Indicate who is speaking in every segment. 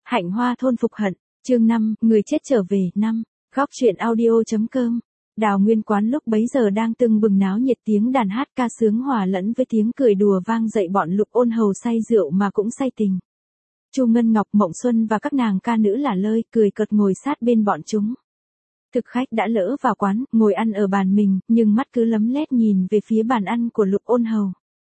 Speaker 1: Hạnh Hoa thôn phục hận, chương 5, người chết trở về, 5, góc truyện audio.com. Đào Nguyên quán lúc bấy giờ đang tưng bừng náo nhiệt, tiếng đàn hát ca sướng hòa lẫn với tiếng cười đùa vang dậy, bọn Lục Ôn Hầu say rượu mà cũng say tình. Chu Ngân Ngọc, Mộng Xuân và các nàng ca nữ lả lơi cười cợt ngồi sát bên bọn chúng. Thực khách đã lỡ vào quán, ngồi ăn ở bàn mình, nhưng mắt cứ lấm lét nhìn về phía bàn ăn của Lục Ôn Hầu.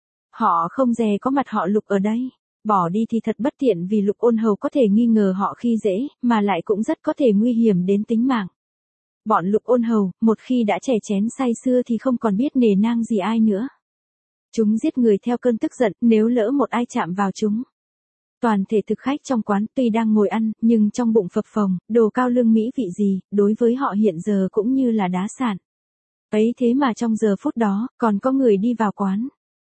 Speaker 1: Họ không dè có mặt họ Lục ở đây. Bỏ đi thì thật bất tiện, vì Lục Ôn Hầu có thể nghi ngờ họ khi dễ, mà lại cũng rất có thể nguy hiểm đến tính mạng. Bọn Lục Ôn Hầu, một khi đã chè chén say sưa thì không còn biết nề nang gì ai nữa. Chúng giết người theo cơn tức giận, nếu lỡ một ai chạm vào chúng. Toàn thể thực khách trong quán tuy đang ngồi ăn, nhưng trong bụng phập phồng, đồ cao lương mỹ vị gì, đối với họ hiện giờ cũng như là đá sạn. Ấy thế mà trong giờ phút đó, còn có người đi vào quán.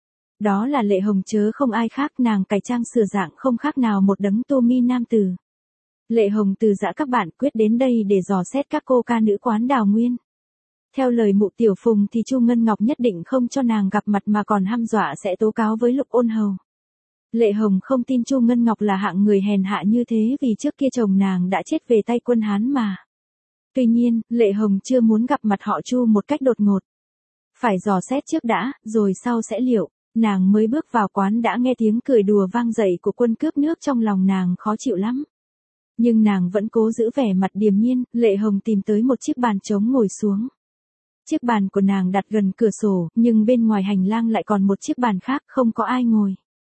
Speaker 1: Đó là Lệ Hồng, chớ không ai khác, nàng cải trang sửa dạng không khác nào một đấng tô mi nam tử. Lệ Hồng từ giã các bạn quyết đến đây để dò xét các cô ca nữ quán Đào Nguyên. Theo lời mụ Tiểu Phùng thì Chu Ngân Ngọc nhất định không cho nàng gặp mặt mà còn hăm dọa sẽ tố cáo với Lục Ôn Hầu. Lệ Hồng không tin Chu Ngân Ngọc là hạng người hèn hạ như thế, vì trước kia chồng nàng đã chết về tay quân Hán mà. Tuy nhiên, Lệ Hồng chưa muốn gặp mặt họ Chu một cách đột ngột. Phải dò xét trước đã, rồi sau sẽ liệu. Nàng mới bước vào quán đã nghe tiếng cười đùa vang dậy của quân cướp nước, trong lòng nàng khó chịu lắm. Nhưng nàng vẫn cố giữ vẻ mặt điềm nhiên. Lệ Hồng tìm tới một chiếc bàn trống ngồi xuống. Chiếc bàn của nàng đặt gần cửa sổ, nhưng bên ngoài hành lang lại còn một chiếc bàn khác, không có ai ngồi.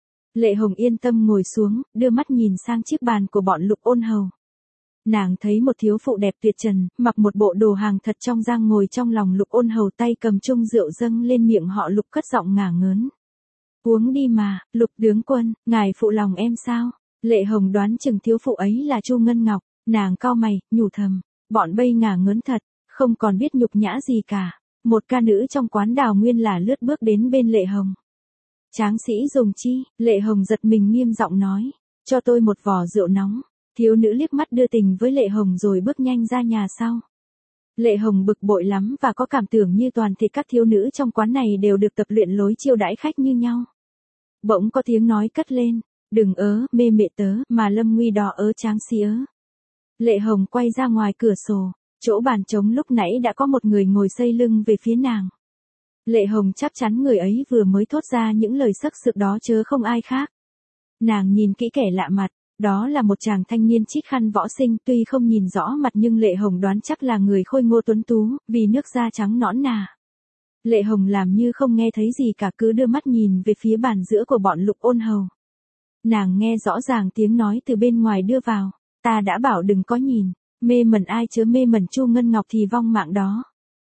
Speaker 1: Lệ Hồng yên tâm ngồi xuống, đưa mắt nhìn sang chiếc bàn của bọn Lục Ôn Hầu. Nàng thấy một thiếu phụ đẹp tuyệt trần, mặc một bộ đồ hàng thật trong giang ngồi trong lòng Lục Ôn Hầu, tay cầm chung rượu dâng lên miệng họ Lục, cất giọng ngả ngớn. Uống đi mà, Lục tướng quân, ngài phụ lòng em sao? Lệ Hồng đoán chừng thiếu phụ ấy là Chu Ngân Ngọc, nàng cau mày, nhủ thầm, bọn bây ngả ngớn thật, không còn biết nhục nhã gì cả. Một ca nữ trong quán Đào Nguyên là lướt bước đến bên Lệ Hồng. Tráng sĩ dùng chi? Lệ Hồng giật mình nghiêm giọng nói, cho tôi một vò rượu nóng. Thiếu nữ liếc mắt đưa tình với Lệ Hồng rồi bước nhanh ra nhà sau. Lệ Hồng bực bội lắm và có cảm tưởng như toàn thể các thiếu nữ trong quán này đều được tập luyện lối chiêu đãi khách như nhau. Bỗng có tiếng nói cất lên, đừng mê mệ tớ, mà lâm nguy đò tráng sĩ ớ. Lệ Hồng quay ra ngoài cửa sổ, chỗ bàn trống lúc nãy đã có một người ngồi xây lưng về phía nàng. Lệ Hồng chắc chắn người ấy vừa mới thốt ra những lời sắc sược đó chớ không ai khác. Nàng nhìn kỹ kẻ lạ mặt, đó là một chàng thanh niên chít khăn võ sinh, tuy không nhìn rõ mặt nhưng Lệ Hồng đoán chắc là người khôi ngô tuấn tú, vì nước da trắng nõn nà. Lệ Hồng làm như không nghe thấy gì cả, cứ đưa mắt nhìn về phía bàn giữa của bọn Lục Ôn Hầu. Nàng nghe rõ ràng tiếng nói từ bên ngoài đưa vào, ta đã bảo đừng có nhìn, mê mẩn ai chớ mê mẩn Chu Ngân Ngọc thì vong mạng đó.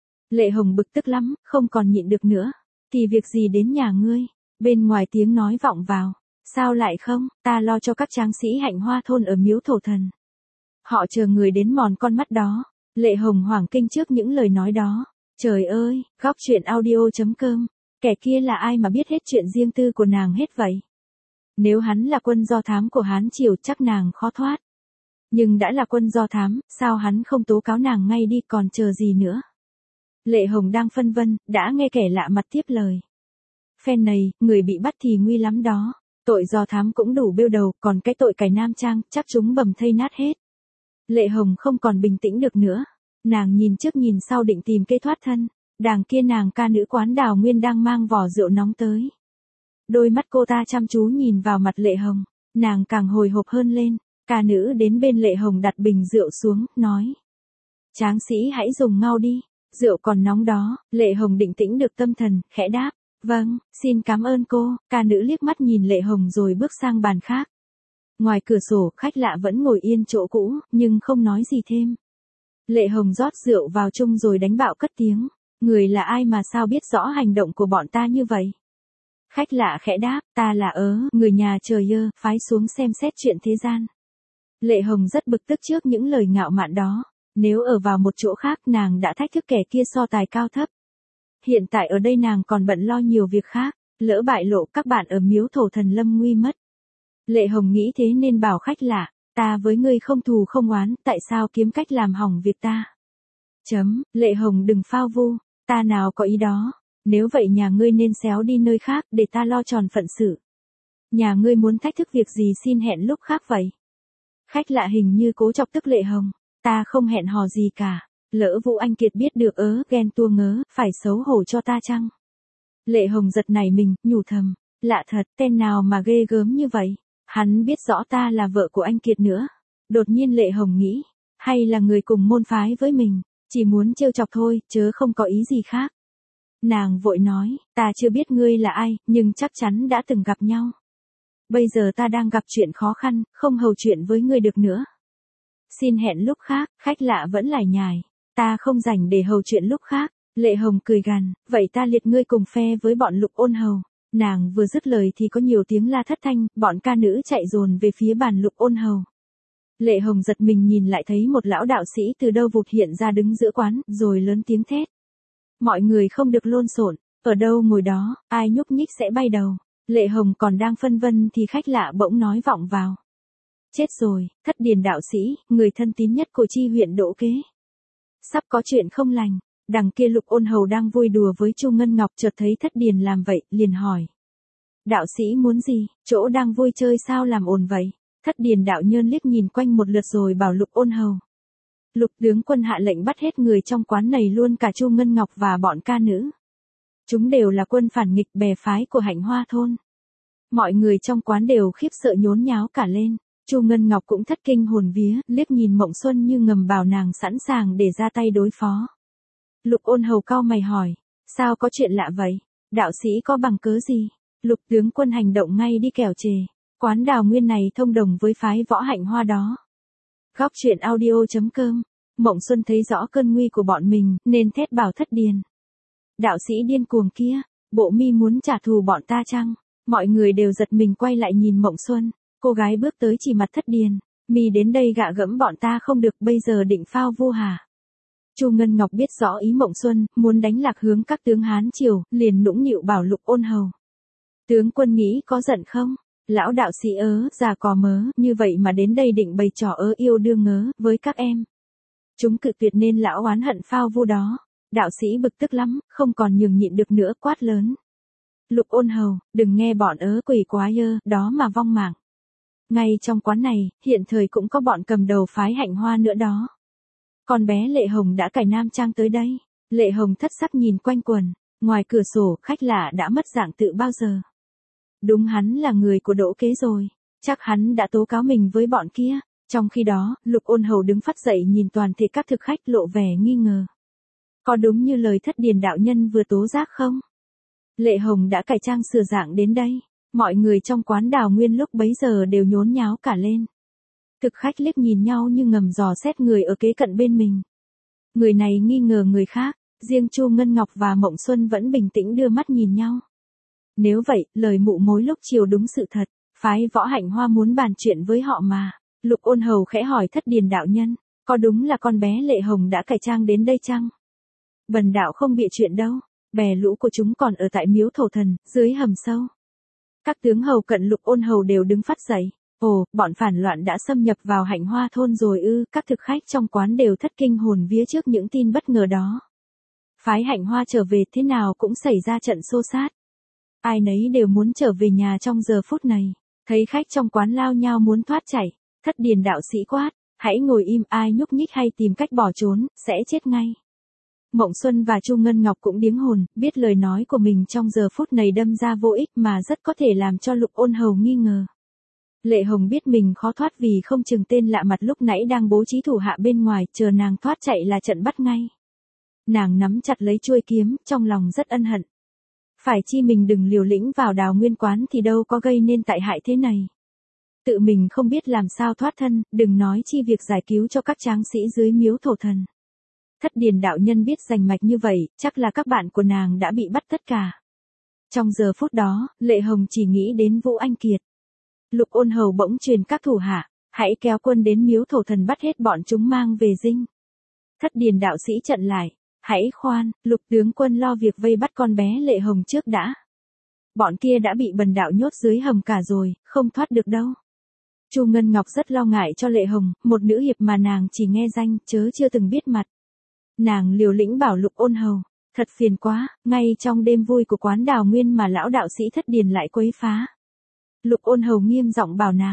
Speaker 1: Lệ Hồng bực tức lắm, không còn nhịn được nữa, thì việc gì đến nhà ngươi? Bên ngoài tiếng nói vọng vào, sao lại không, ta lo cho các tráng sĩ Hạnh Hoa thôn ở miếu thổ thần. Họ chờ người đến mòn con mắt đó. Lệ Hồng hoảng kinh trước những lời nói đó. Trời ơi, góc truyện audio.com, kẻ kia là ai mà biết hết chuyện riêng tư của nàng hết vậy? Nếu hắn là quân do thám của Hán Triều chắc nàng khó thoát. Nhưng đã là quân do thám, sao hắn không tố cáo nàng ngay đi, còn chờ gì nữa? Lệ Hồng đang phân vân, đã nghe kẻ lạ mặt tiếp lời. Phen này, người bị bắt thì nguy lắm đó. Tội do thám cũng đủ bêu đầu, còn cái tội cải nam trang, chắc chúng bầm thây nát hết. Lệ Hồng không còn bình tĩnh được nữa. Nàng nhìn trước nhìn sau định tìm cây thoát thân. Đằng kia nàng ca nữ quán Đào Nguyên đang mang vò rượu nóng tới. Đôi mắt cô ta chăm chú nhìn vào mặt Lệ Hồng. Nàng càng hồi hộp hơn lên. Ca nữ đến bên Lệ Hồng đặt bình rượu xuống, nói. Tráng sĩ hãy dùng ngao đi. Rượu còn nóng đó. Lệ Hồng định tĩnh được tâm thần, khẽ đáp. Vâng, xin cảm ơn cô. Ca nữ liếc mắt nhìn Lệ Hồng rồi bước sang bàn khác. Ngoài cửa sổ, khách lạ vẫn ngồi yên chỗ cũ, nhưng không nói gì thêm. Lệ Hồng rót rượu vào chung rồi đánh bạo cất tiếng. Người là ai mà sao biết rõ hành động của bọn ta như vậy? Khách lạ khẽ đáp, ta là người nhà trời ơ, phái xuống xem xét chuyện thế gian. Lệ Hồng rất bực tức trước những lời ngạo mạn đó. Nếu ở vào một chỗ khác nàng đã thách thức kẻ kia so tài cao thấp. Hiện tại ở đây nàng còn bận lo nhiều việc khác, lỡ bại lộ các bạn ở miếu thổ thần lâm nguy mất. Lệ Hồng nghĩ thế nên bảo khách lạ, ta với ngươi không thù không oán, tại sao kiếm cách làm hỏng việc ta? Lệ Hồng đừng phao vu, ta nào có ý đó, nếu vậy nhà ngươi nên xéo đi nơi khác để ta lo tròn phận sự. Nhà ngươi muốn thách thức việc gì xin hẹn lúc khác vậy. Khách lạ hình như cố chọc tức Lệ Hồng. Ta không hẹn hò gì cả. Lỡ Vũ Anh Kiệt biết được ghen tuông ngớ, phải xấu hổ cho ta chăng? Lệ Hồng giật nảy mình, nhủ thầm. Lạ thật, tên nào mà ghê gớm như vậy? Hắn biết rõ ta là vợ của anh Kiệt nữa. Đột nhiên Lệ Hồng nghĩ. Hay là người cùng môn phái với mình. Chỉ muốn trêu chọc thôi, chớ không có ý gì khác. Nàng vội nói, ta chưa biết ngươi là ai, nhưng chắc chắn đã từng gặp nhau. Bây giờ ta đang gặp chuyện khó khăn, không hầu chuyện với ngươi được nữa. Xin hẹn lúc khác, khách lạ vẫn lải nhải. Ta không rảnh để hầu chuyện lúc khác. Lệ Hồng cười gằn, vậy ta liệt ngươi cùng phe với bọn Lục Ôn Hầu. Nàng vừa dứt lời thì có nhiều tiếng la thất thanh, bọn ca nữ chạy dồn về phía bàn Lục Ôn Hầu. Lệ Hồng giật mình nhìn lại thấy một lão đạo sĩ từ đâu vụt hiện ra đứng giữa quán, rồi lớn tiếng thét. Mọi người không được lộn xộn, ở đâu ngồi đó, ai nhúc nhích sẽ bay đầu. Lệ Hồng còn đang phân vân thì khách lạ bỗng nói vọng vào. Chết rồi, Thất Điền đạo sĩ, người thân tín nhất của chi huyện Đỗ Kế. Sắp có chuyện không lành. Đằng kia Lục Ôn Hầu đang vui đùa với Chu Ngân Ngọc chợt thấy Thất Điền làm vậy, liền hỏi. Đạo sĩ muốn gì, chỗ đang vui chơi sao làm ồn vậy? Thất Điền đạo nhân liếc nhìn quanh một lượt rồi bảo Lục Ôn Hầu. Lục tướng quân hạ lệnh bắt hết người trong quán này luôn cả Chu Ngân Ngọc và bọn ca nữ. Chúng đều là quân phản nghịch bè phái của Hạnh Hoa thôn. Mọi người trong quán đều khiếp sợ nhốn nháo cả lên. Chu Ngân Ngọc cũng thất kinh hồn vía, liếc nhìn Mộng Xuân như ngầm bảo nàng sẵn sàng để ra tay đối phó. Lục Ôn Hầu cau mày hỏi, sao có chuyện lạ vậy? Đạo sĩ có bằng cớ gì? Lục tướng quân hành động ngay đi kẻo chề. Quán Đào Nguyên này thông đồng với phái võ Hạnh Hoa đó. Góc truyện audio.com. Mộng Xuân thấy rõ cơn nguy của bọn mình, nên thét bảo Thất Điền. Đạo sĩ điên cuồng kia, bộ mi muốn trả thù bọn ta chăng? Mọi người đều giật mình quay lại nhìn Mộng Xuân. Cô gái bước tới chỉ mặt Thất Điền. Mi đến đây gạ gẫm bọn ta không được, bây giờ định phao vu hả? Chu Ngân Ngọc biết rõ ý Mộng Xuân, muốn đánh lạc hướng các tướng Hán Triều, liền nũng nịu bảo Lục Ôn Hầu. Tướng quân nghĩ có giận không? Lão đạo sĩ già cò mớ, như vậy mà đến đây định bày trò yêu đương ngớ, với các em. Chúng cự tuyệt nên lão oán hận phao vu đó. Đạo sĩ bực tức lắm, không còn nhường nhịn được nữa quát lớn. Lục Ôn Hầu, đừng nghe bọn quỷ quá đó mà vong mạng. Ngay trong quán này, hiện thời cũng có bọn cầm đầu phái Hạnh Hoa nữa đó. Con bé Lệ Hồng đã cải nam trang tới đây. Lệ Hồng thất sắc nhìn quanh quần. Ngoài cửa sổ, khách lạ đã mất dạng tự bao giờ. Đúng hắn là người của Đỗ Kế rồi. Chắc hắn đã tố cáo mình với bọn kia. Trong khi đó, Lục Ôn Hầu đứng phắt dậy nhìn toàn thể các thực khách lộ vẻ nghi ngờ. Có đúng như lời Thất Điền đạo nhân vừa tố giác không? Lệ Hồng đã cải trang sửa dạng đến đây. Mọi người trong quán Đào Nguyên lúc bấy giờ đều nhốn nháo cả lên. Thực khách liếc nhìn nhau như ngầm dò xét người ở kế cận bên mình. Người này nghi ngờ người khác, riêng Chu Ngân Ngọc và Mộng Xuân vẫn bình tĩnh đưa mắt nhìn nhau. Nếu vậy, lời mụ mối lúc chiều đúng sự thật, phái võ Hạnh Hoa muốn bàn chuyện với họ mà. Lục Ôn Hầu khẽ hỏi Thất Điền đạo nhân, có đúng là con bé Lệ Hồng đã cải trang đến đây chăng? Bần đạo không bịa chuyện đâu, bè lũ của chúng còn ở tại miếu thổ thần, dưới hầm sâu. Các tướng hầu cận Lục Ôn Hầu đều đứng phắt dậy. Ồ, bọn phản loạn đã xâm nhập vào Hạnh Hoa thôn rồi ư? Các thực khách trong quán đều thất kinh hồn vía trước những tin bất ngờ đó. Phái Hạnh Hoa trở về thế nào cũng xảy ra trận xô xát. Ai nấy đều muốn trở về nhà trong giờ phút này. Thấy khách trong quán lao nhau muốn thoát chạy, Thất Điền đạo sĩ quát, hãy ngồi im, ai nhúc nhích hay tìm cách bỏ trốn, sẽ chết ngay. Mộng Xuân và Chu Ngân Ngọc cũng điếng hồn, biết lời nói của mình trong giờ phút này đâm ra vô ích mà rất có thể làm cho Lục Ôn Hầu nghi ngờ. Lệ Hồng biết mình khó thoát vì không chừng tên lạ mặt lúc nãy đang bố trí thủ hạ bên ngoài, chờ nàng thoát chạy là trận bắt ngay. Nàng nắm chặt lấy chuôi kiếm, trong lòng rất ân hận. Phải chi mình đừng liều lĩnh vào Đào Nguyên quán thì đâu có gây nên tại hại thế này. Tự mình không biết làm sao thoát thân, đừng nói chi việc giải cứu cho các tráng sĩ dưới miếu thổ thần. Thất Điền đạo nhân biết rành mạch như vậy, chắc là các bạn của nàng đã bị bắt tất cả. Trong giờ phút đó, Lệ Hồng chỉ nghĩ đến Vũ Anh Kiệt. Lục Ôn Hầu bỗng truyền các thủ hạ, hãy kéo quân đến miếu thổ thần bắt hết bọn chúng mang về dinh. Thất Điền đạo sĩ chặn lại, hãy khoan, Lục tướng quân lo việc vây bắt con bé Lệ Hồng trước đã. Bọn kia đã bị bần đạo nhốt dưới hầm cả rồi, không thoát được đâu. Chu Ngân Ngọc rất lo ngại cho Lệ Hồng, một nữ hiệp mà nàng chỉ nghe danh, chớ chưa từng biết mặt. Nàng liều lĩnh bảo Lục Ôn Hầu, thật phiền quá, ngay trong đêm vui của quán Đào Nguyên mà lão đạo sĩ Thất Điền lại quấy phá. Lục Ôn Hầu nghiêm giọng bảo nàng,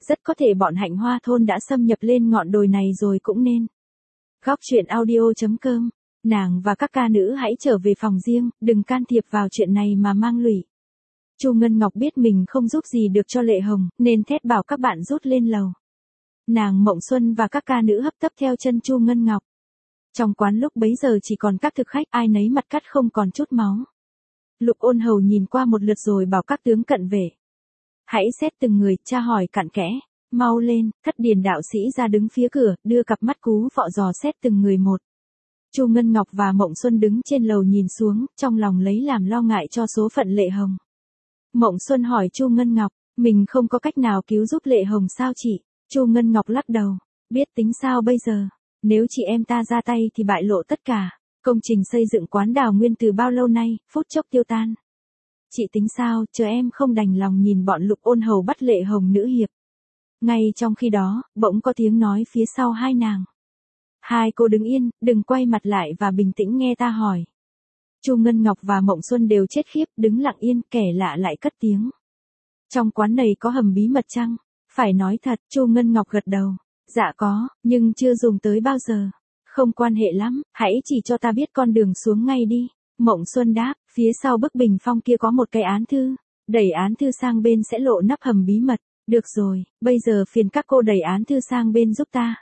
Speaker 1: rất có thể bọn Hạnh Hoa thôn đã xâm nhập lên ngọn đồi này rồi cũng nên. Góc truyện audio.com. Nàng và các ca nữ hãy trở về phòng riêng, đừng can thiệp vào chuyện này mà mang lụy. Chu Ngân Ngọc biết mình không giúp gì được cho Lệ Hồng, nên thét bảo các bạn rút lên lầu. Nàng Mộng Xuân và các ca nữ hấp tấp theo chân Chu Ngân Ngọc. Trong quán lúc bấy giờ chỉ còn các thực khách, ai nấy mặt cắt không còn chút máu. Lục Ôn Hầu nhìn qua một lượt rồi bảo các tướng cận vệ. Hãy xét từng người, tra hỏi cặn kẽ. Mau lên, Thất Điền đạo sĩ ra đứng phía cửa, đưa cặp mắt cú vọ dò xét từng người một. Chu Ngân Ngọc và Mộng Xuân đứng trên lầu nhìn xuống, trong lòng lấy làm lo ngại cho số phận Lệ Hồng. Mộng Xuân hỏi Chu Ngân Ngọc, mình không có cách nào cứu giúp Lệ Hồng sao chị? Chu Ngân Ngọc lắc đầu, biết tính sao bây giờ? Nếu chị em ta ra tay thì bại lộ tất cả. Công trình xây dựng quán Đào Nguyên từ bao lâu nay, phút chốc tiêu tan. Chị tính sao, chờ em không đành lòng nhìn bọn Lục Ôn Hầu bắt Lệ Hồng nữ hiệp. Ngay trong khi đó, bỗng có tiếng nói phía sau hai nàng. Hai cô đứng yên, đừng quay mặt lại và bình tĩnh nghe ta hỏi. Chu Ngân Ngọc và Mộng Xuân đều chết khiếp, đứng lặng yên, kẻ lạ lại cất tiếng. Trong quán này có hầm bí mật chăng? Phải nói thật, Chu Ngân Ngọc gật đầu. Dạ có, nhưng chưa dùng tới bao giờ. Không quan hệ lắm, hãy chỉ cho ta biết con đường xuống ngay đi. Mộng Xuân đáp, phía sau bức bình phong kia có một cái án thư. Đẩy án thư sang bên sẽ lộ nắp hầm bí mật. Được rồi, bây giờ phiền các cô đẩy án thư sang bên giúp ta.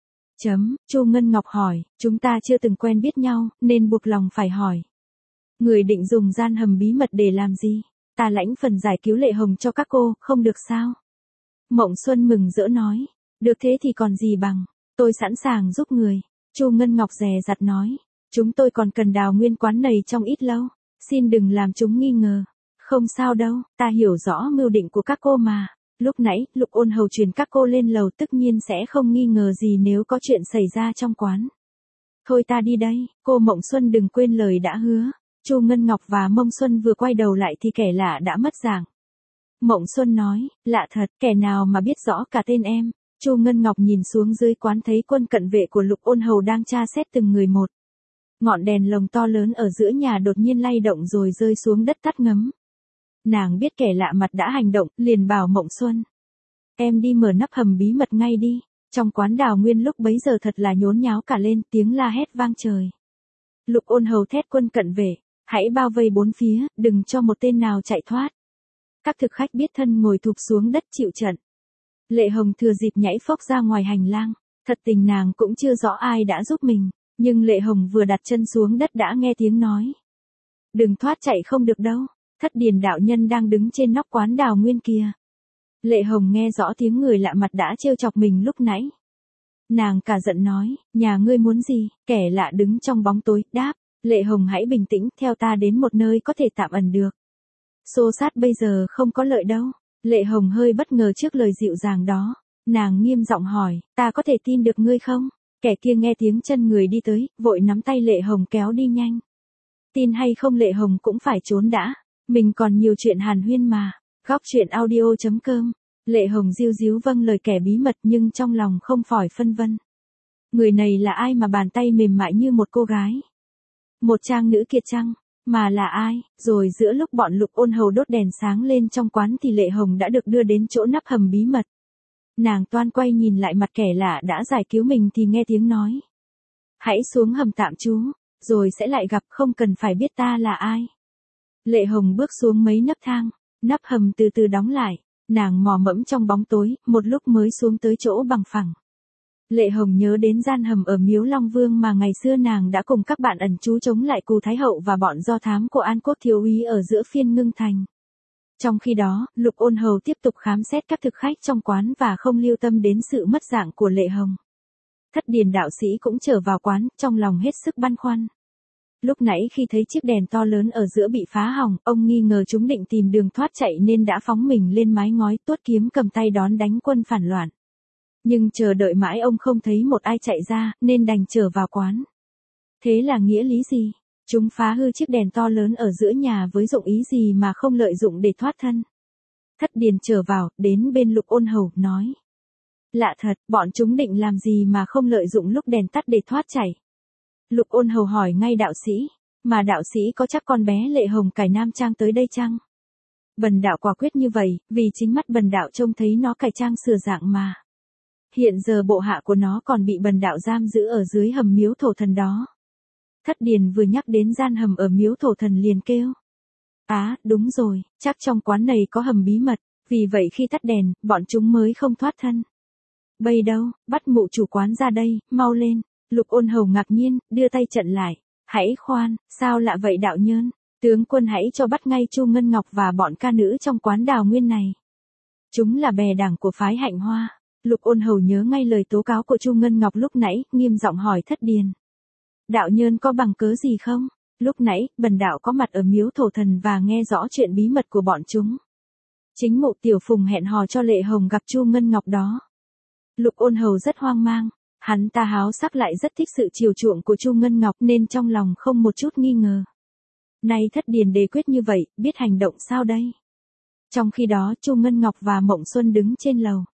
Speaker 1: Chu Ngân Ngọc hỏi, chúng ta chưa từng quen biết nhau, nên buộc lòng phải hỏi. Người định dùng gian hầm bí mật để làm gì? Ta lãnh phần giải cứu Lệ Hồng cho các cô, không được sao? Mộng Xuân mừng rỡ nói, được thế thì còn gì bằng, tôi sẵn sàng giúp người. Chu Ngân Ngọc dè dặt nói, chúng tôi còn cần Đào Nguyên quán này trong ít lâu, xin đừng làm chúng nghi ngờ. Không sao đâu, ta hiểu rõ mưu định của các cô mà. Lúc nãy, Lục Ôn Hầu truyền các cô lên lầu tất nhiên sẽ không nghi ngờ gì nếu có chuyện xảy ra trong quán. Thôi ta đi đây, cô Mộng Xuân đừng quên lời đã hứa. Chu Ngân Ngọc và Mông Xuân vừa quay đầu lại thì kẻ lạ đã mất dạng. Mộng Xuân nói, lạ thật, kẻ nào mà biết rõ cả tên em. Chu Ngân Ngọc nhìn xuống dưới quán thấy quân cận vệ của Lục Ôn Hầu đang tra xét từng người một. Ngọn đèn lồng to lớn ở giữa nhà đột nhiên lay động rồi rơi xuống đất tắt ngấm. Nàng biết kẻ lạ mặt đã hành động, liền bảo Mộng Xuân. Em đi mở nắp hầm bí mật ngay đi. Trong quán Đào Nguyên lúc bấy giờ thật là nhốn nháo cả lên, tiếng la hét vang trời. Lục Ôn Hầu thét quân cận vệ, hãy bao vây bốn phía, đừng cho một tên nào chạy thoát. Các thực khách biết thân ngồi thụp xuống đất chịu trận. Lệ Hồng thừa dịp nhảy phóc ra ngoài hành lang, thật tình nàng cũng chưa rõ ai đã giúp mình, nhưng Lệ Hồng vừa đặt chân xuống đất đã nghe tiếng nói. Đừng thoát chạy không được đâu, Thất Điền đạo nhân đang đứng trên nóc quán Đào Nguyên kia. Lệ Hồng nghe rõ tiếng người lạ mặt đã trêu chọc mình lúc nãy. Nàng cả giận nói, nhà ngươi muốn gì? Kẻ lạ đứng trong bóng tối, đáp, Lệ Hồng hãy bình tĩnh, theo ta đến một nơi có thể tạm ẩn được. Xô sát bây giờ không có lợi đâu. Lệ Hồng hơi bất ngờ trước lời dịu dàng đó. Nàng nghiêm giọng hỏi, ta có thể tin được ngươi không? Kẻ kia nghe tiếng chân người đi tới, vội nắm tay Lệ Hồng kéo đi nhanh. Tin hay không Lệ Hồng cũng phải trốn đã. Mình còn nhiều chuyện hàn huyên mà. Góc truyện audio.com. Lệ Hồng díu díu vâng lời kẻ bí mật nhưng trong lòng không khỏi phân vân. Người này là ai mà bàn tay mềm mại như một cô gái? Một trang nữ kiệt chăng? Mà là ai? Rồi giữa lúc bọn Lục Ôn Hầu đốt đèn sáng lên trong quán thì Lệ Hồng đã được đưa đến chỗ nắp hầm bí mật. Nàng toan quay nhìn lại mặt kẻ lạ đã giải cứu mình thì nghe tiếng nói. Hãy xuống hầm tạm trú, rồi sẽ lại gặp, không cần phải biết ta là ai. Lệ Hồng bước xuống mấy nấc thang, nắp hầm từ từ đóng lại, nàng mò mẫm trong bóng tối, một lúc mới xuống tới chỗ bằng phẳng. Lệ Hồng nhớ đến gian hầm ở Miếu Long Vương mà ngày xưa nàng đã cùng các bạn ẩn trú chống lại Cù Thái Hậu và bọn do thám của An Quốc thiếu úy ở giữa phiên Ngưng Thành. Trong khi đó, Lục Ôn Hầu tiếp tục khám xét các thực khách trong quán và không lưu tâm đến sự mất dạng của Lệ Hồng. Thất Điền đạo sĩ cũng trở vào quán, trong lòng hết sức băn khoăn. Lúc nãy khi thấy chiếc đèn to lớn ở giữa bị phá hỏng, ông nghi ngờ chúng định tìm đường thoát chạy nên đã phóng mình lên mái ngói, tuốt kiếm cầm tay đón đánh quân phản loạn. Nhưng chờ đợi mãi ông không thấy một ai chạy ra, nên đành trở vào quán. Thế là nghĩa lý gì? Chúng phá hư chiếc đèn to lớn ở giữa nhà với dụng ý gì mà không lợi dụng để thoát thân? Thất Điền trở vào, đến bên Lục Ôn Hầu, nói. Lạ thật, bọn chúng định làm gì mà không lợi dụng lúc đèn tắt để thoát chạy? Lục Ôn Hầu hỏi ngay đạo sĩ, mà đạo sĩ có chắc con bé Lệ Hồng cải nam trang tới đây chăng? Bần đạo quả quyết như vậy, vì chính mắt bần đạo trông thấy nó cải trang sửa dạng mà. Hiện giờ bộ hạ của nó còn bị bần đạo giam giữ ở dưới hầm miếu thổ thần đó. Thất Điền vừa nhắc đến gian hầm ở miếu thổ thần liền kêu. Đúng rồi, chắc trong quán này có hầm bí mật, vì vậy khi tắt đèn, bọn chúng mới không thoát thân. Bây đâu, bắt mụ chủ quán ra đây, mau lên. Lục Ôn Hầu ngạc nhiên, đưa tay chặn lại. Hãy khoan, sao lạ vậy đạo nhân? Tướng quân hãy cho bắt ngay Chu Ngân Ngọc và bọn ca nữ trong quán Đào Nguyên này. Chúng là bè đảng của phái Hạnh Hoa. Lục Ôn Hầu nhớ ngay lời tố cáo của Chu Ngân Ngọc lúc nãy, nghiêm giọng hỏi Thất Điền. Đạo nhân có bằng cớ gì không? Lúc nãy, bần đạo có mặt ở miếu thổ thần và nghe rõ chuyện bí mật của bọn chúng. Chính mụ Tiểu Phùng hẹn hò cho Lệ Hồng gặp Chu Ngân Ngọc đó. Lục Ôn Hầu rất hoang mang, hắn ta háo sắc lại rất thích sự chiều chuộng của Chu Ngân Ngọc nên trong lòng không một chút nghi ngờ. Nay Thất Điền đề quyết như vậy, biết hành động sao đây? Trong khi đó Chu Ngân Ngọc và Mộng Xuân đứng trên lầu.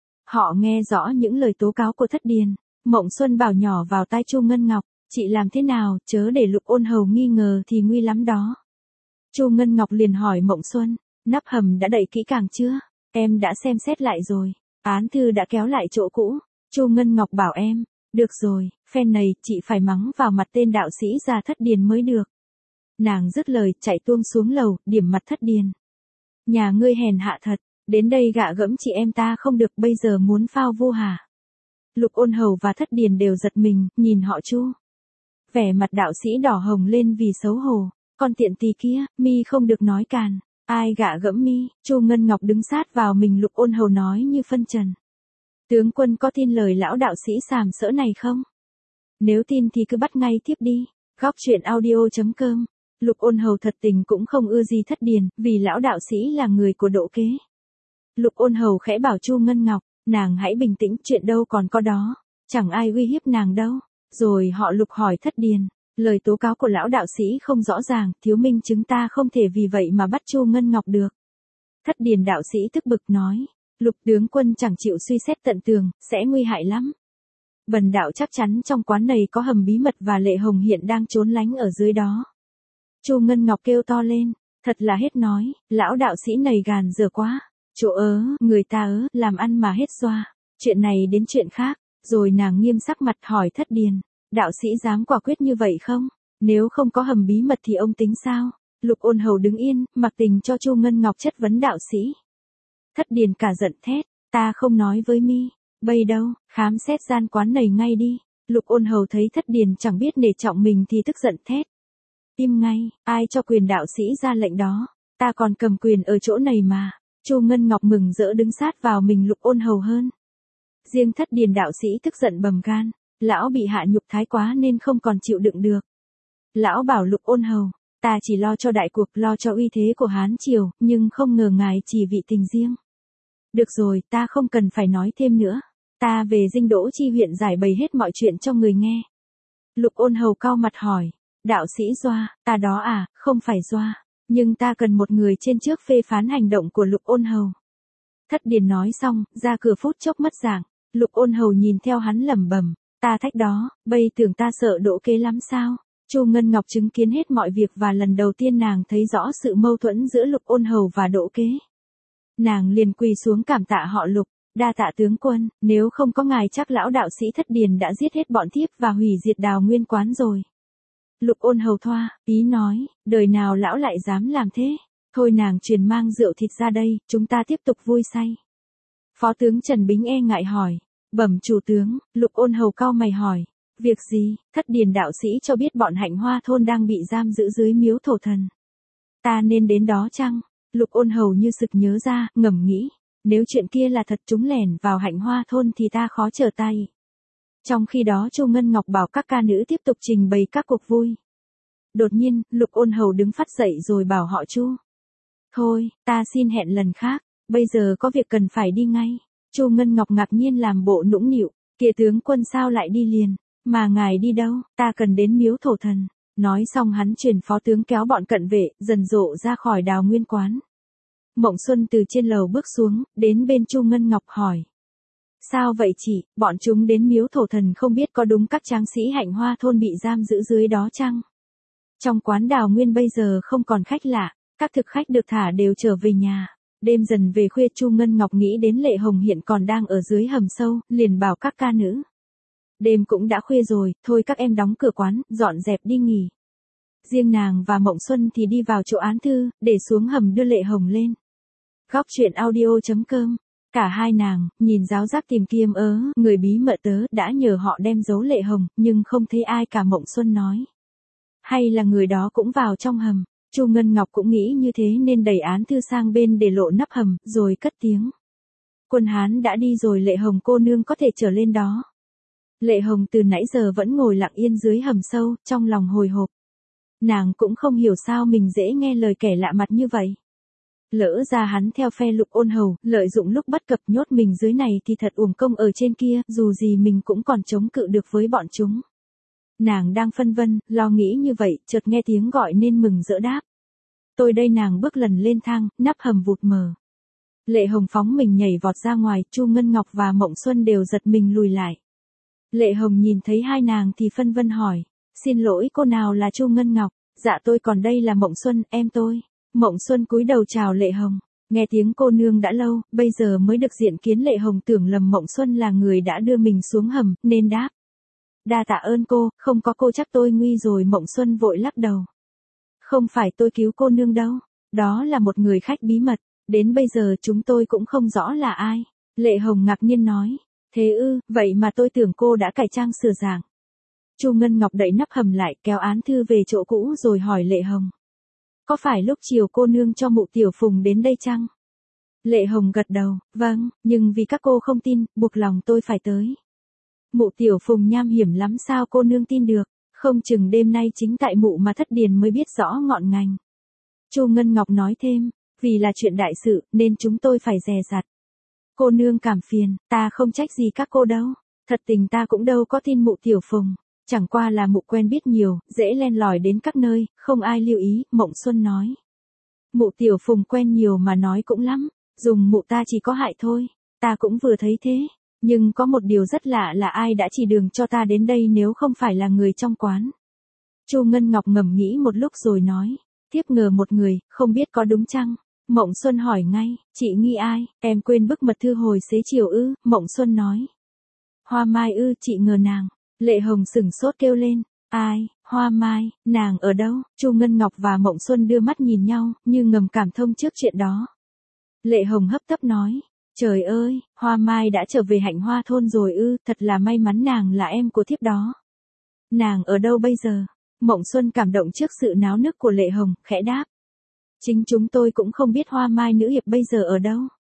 Speaker 1: Họ nghe rõ những lời tố cáo của Thất Điền. Mộng Xuân bảo nhỏ vào tai Chu Ngân Ngọc, chị làm thế nào, chớ để Lục Ôn Hầu nghi ngờ thì nguy lắm đó. Chu Ngân Ngọc liền hỏi Mộng Xuân, nắp hầm đã đậy kỹ càng chưa? Em đã xem xét lại rồi, án thư đã kéo lại chỗ cũ. Chu Ngân Ngọc bảo em, được rồi, phen này chị phải mắng vào mặt tên đạo sĩ già Thất Điền mới được. Nàng dứt lời chạy tuông xuống lầu, điểm mặt Thất Điền. Nhà ngươi hèn hạ thật, đến đây gạ gẫm chị em ta không được bây giờ muốn phao vô hả? Lục Ôn Hầu và Thất Điền đều giật mình, nhìn họ Chu. Vẻ mặt đạo sĩ đỏ hồng lên vì xấu hổ, con tiện tỳ kia, mi không được nói càn, ai gạ gẫm mi? Chu Ngân Ngọc đứng sát vào mình Lục Ôn Hầu nói như phân trần. Tướng quân có tin lời lão đạo sĩ sàm sỡ này không? Nếu tin thì cứ bắt ngay tiếp đi. Góc truyện audio.com. Lục Ôn Hầu thật tình cũng không ưa gì Thất Điền, vì lão đạo sĩ là người của độ kế. Lục Ôn Hầu khẽ bảo Chu Ngân Ngọc, nàng hãy bình tĩnh, chuyện đâu còn có đó, chẳng ai uy hiếp nàng đâu. Rồi họ Lục hỏi Thất Điền, lời tố cáo của lão đạo sĩ không rõ ràng, thiếu minh chứng ta không thể vì vậy mà bắt Chu Ngân Ngọc được. Thất Điền đạo sĩ tức bực nói, Lục tướng quân chẳng chịu suy xét tận tường, sẽ nguy hại lắm. Bần đạo chắc chắn trong quán này có hầm bí mật và Lệ Hồng hiện đang trốn lánh ở dưới đó. Chu Ngân Ngọc kêu to lên, thật là hết nói, lão đạo sĩ này gàn dở quá. Chỗ người ta làm ăn mà hết xoa. Chuyện này đến chuyện khác. Rồi nàng nghiêm sắc mặt hỏi Thất Điền, đạo sĩ dám quả quyết như vậy không? Nếu không có hầm bí mật thì ông tính sao? Lục Ôn Hầu đứng yên, mặc tình cho Chu Ngân Ngọc chất vấn đạo sĩ. Thất Điền cả giận thét, ta không nói với mi. Bây đâu, khám xét gian quán này ngay đi. Lục Ôn Hầu thấy Thất Điền chẳng biết nể trọng mình thì tức giận thét. Im ngay, ai cho quyền đạo sĩ ra lệnh đó? Ta còn cầm quyền ở chỗ này mà. Chu Ngân Ngọc mừng rỡ đứng sát vào mình Lục Ôn Hầu hơn. Riêng Thất Điền đạo sĩ tức giận bầm gan, lão bị hạ nhục thái quá nên không còn chịu đựng được. Lão bảo Lục Ôn Hầu, ta chỉ lo cho đại cuộc, lo cho uy thế của Hán Triều, nhưng không ngờ ngài chỉ vị tình riêng. Được rồi, ta không cần phải nói thêm nữa. Ta về Dinh Đỗ Chi huyện giải bày hết mọi chuyện cho người nghe. Lục Ôn Hầu cau mặt hỏi, đạo sĩ Doa, ta đó à? Không phải Doa, nhưng ta cần một người trên trước phê phán hành động của Lục Ôn Hầu. Thất Điền nói xong, ra cửa phút chốc mất dạng. Lục Ôn Hầu nhìn theo hắn lẩm bẩm, ta thách đó, bây tưởng ta sợ Đỗ kế lắm sao? Chu Ngân Ngọc chứng kiến hết mọi việc và lần đầu tiên nàng thấy rõ sự mâu thuẫn giữa Lục Ôn Hầu và Đỗ kế. Nàng liền quỳ xuống cảm tạ họ Lục, đa tạ tướng quân, nếu không có ngài chắc lão đạo sĩ Thất Điền đã giết hết bọn thiếp và hủy diệt Đào Nguyên quán rồi. Lục Ôn Hầu thoa, ý nói, đời nào lão lại dám làm thế? Thôi nàng truyền mang rượu thịt ra đây, chúng ta tiếp tục vui say. Phó tướng Trần Bính e ngại hỏi, bẩm chủ tướng. Lục Ôn Hầu cau mày hỏi, việc gì? Thất Điền đạo sĩ cho biết bọn Hạnh Hoa thôn đang bị giam giữ dưới miếu thổ thần. Ta nên đến đó chăng? Lục Ôn Hầu như sực nhớ ra, ngầm nghĩ, nếu chuyện kia là thật chúng lẻn vào Hạnh Hoa thôn thì ta khó trở tay. Trong khi đó Chu Ngân Ngọc bảo các ca nữ tiếp tục trình bày các cuộc vui. Đột nhiên, Lục Ôn Hầu đứng phắt dậy rồi bảo họ Chu. Thôi, ta xin hẹn lần khác, bây giờ có việc cần phải đi ngay. Chu Ngân Ngọc ngạc nhiên làm bộ nũng nịu, kìa tướng quân sao lại đi liền, mà ngài đi đâu, ta cần đến miếu thổ thần. Nói xong hắn truyền phó tướng kéo bọn cận vệ, dần dộ ra khỏi Đào Nguyên quán. Mộng Xuân từ trên lầu bước xuống, đến bên Chu Ngân Ngọc hỏi. Sao vậy chị, bọn chúng đến miếu thổ thần không biết có đúng các tráng sĩ Hạnh Hoa thôn bị giam giữ dưới đó chăng? Trong quán Đào Nguyên bây giờ không còn khách lạ, Các thực khách được thả đều trở về nhà. Đêm dần về khuya Chu Ngân Ngọc nghĩ đến Lệ Hồng hiện còn đang ở dưới hầm sâu, liền bảo các ca nữ. Đêm cũng đã khuya rồi, thôi các em đóng cửa quán, dọn dẹp đi nghỉ. Riêng nàng và Mộng Xuân thì đi vào chỗ án thư, để xuống hầm đưa Lệ Hồng lên. Góc truyện audio.com. Cả hai nàng, nhìn giáo giác tìm kiếm người bí mật tớ đã nhờ họ đem giấu Lệ Hồng, nhưng không thấy ai cả. Mộng Xuân nói. Hay là người đó cũng vào trong hầm. Chu Ngân Ngọc cũng nghĩ như thế nên đẩy án thư sang bên để lộ nắp hầm, rồi cất tiếng. Quân Hán đã đi rồi, Lệ Hồng cô nương có thể trở lên đó. Lệ Hồng từ nãy giờ vẫn ngồi lặng yên dưới hầm sâu, trong lòng hồi hộp. Nàng cũng không hiểu sao mình dễ nghe lời kẻ lạ mặt như vậy. Lỡ ra hắn theo phe Lục Ôn Hầu, lợi dụng lúc bất cập nhốt mình dưới này thì thật uổng công ở trên kia, dù gì mình cũng còn chống cự được với bọn chúng. Nàng đang phân vân, lo nghĩ như vậy, chợt nghe tiếng gọi nên mừng rỡ đáp. Tôi đây. Nàng bước lần lên thang, nắp hầm vụt mở. Lệ Hồng phóng mình nhảy vọt ra ngoài, Chu Ngân Ngọc và Mộng Xuân đều giật mình lùi lại. Lệ Hồng nhìn thấy hai nàng thì phân vân hỏi. Xin lỗi, cô nào là Chu Ngân Ngọc? Dạ tôi còn đây là Mộng Xuân, em tôi. Mộng Xuân cúi đầu chào Lệ Hồng. Nghe tiếng cô nương đã lâu, bây giờ mới được diện kiến. Lệ Hồng tưởng lầm Mộng Xuân là người đã đưa mình xuống hầm, nên đáp. Đa tạ ơn cô, không có cô chắc tôi nguy rồi. Mộng Xuân vội lắc đầu. Không phải tôi cứu cô nương đâu. Đó là một người khách bí mật. Đến bây giờ chúng tôi cũng không rõ là ai. Lệ Hồng ngạc nhiên nói. Thế ư, vậy mà tôi tưởng cô đã cải trang sửa dạng. Chu Ngân Ngọc đậy nắp hầm lại, kéo án thư về chỗ cũ rồi hỏi Lệ Hồng. Có phải lúc chiều cô nương cho Mụ Tiểu Phùng đến đây chăng? Lệ Hồng gật đầu, vâng, nhưng vì các cô không tin, buộc lòng tôi phải tới. Mụ Tiểu Phùng nham hiểm lắm, sao cô nương tin được, không chừng đêm nay chính tại mụ mà thất điền mới biết rõ ngọn ngành. Chu Ngân Ngọc nói thêm, vì là chuyện đại sự, nên chúng tôi phải dè dặt. Cô nương cảm phiền, ta không trách gì các cô đâu, thật tình ta cũng đâu có tin Mụ Tiểu Phùng. Chẳng qua là mụ quen biết nhiều, dễ len lỏi đến các nơi, không ai lưu ý. Mộng Xuân nói. Mụ Tiểu Phùng quen nhiều mà nói cũng lắm, dùng mụ ta chỉ có hại thôi, ta cũng vừa thấy thế. Nhưng có một điều rất lạ là ai đã chỉ đường cho ta đến đây nếu không phải là người trong quán. Chu Ngân Ngọc ngẫm nghĩ một lúc rồi nói. Thiếp ngờ một người, không biết có đúng chăng? Mộng Xuân hỏi ngay, chị nghi ai? Em quên bức mật thư hồi xế chiều ư? Mộng Xuân nói. Hoa Mai ư, chị ngờ nàng. Lệ Hồng sửng sốt kêu lên. Ai, Hoa Mai, nàng ở đâu? Chu Ngân Ngọc và Mộng Xuân đưa mắt nhìn nhau, như ngầm cảm thông trước chuyện đó. Lệ Hồng hấp tấp nói. Trời ơi, Hoa Mai đã trở về Hạnh Hoa thôn rồi ư, thật là may mắn, nàng là em của thiếp đó. Nàng ở đâu bây giờ? Mộng Xuân cảm động trước sự náo nức của Lệ Hồng, khẽ đáp. Chính chúng tôi cũng không biết Hoa Mai nữ hiệp bây giờ ở đâu.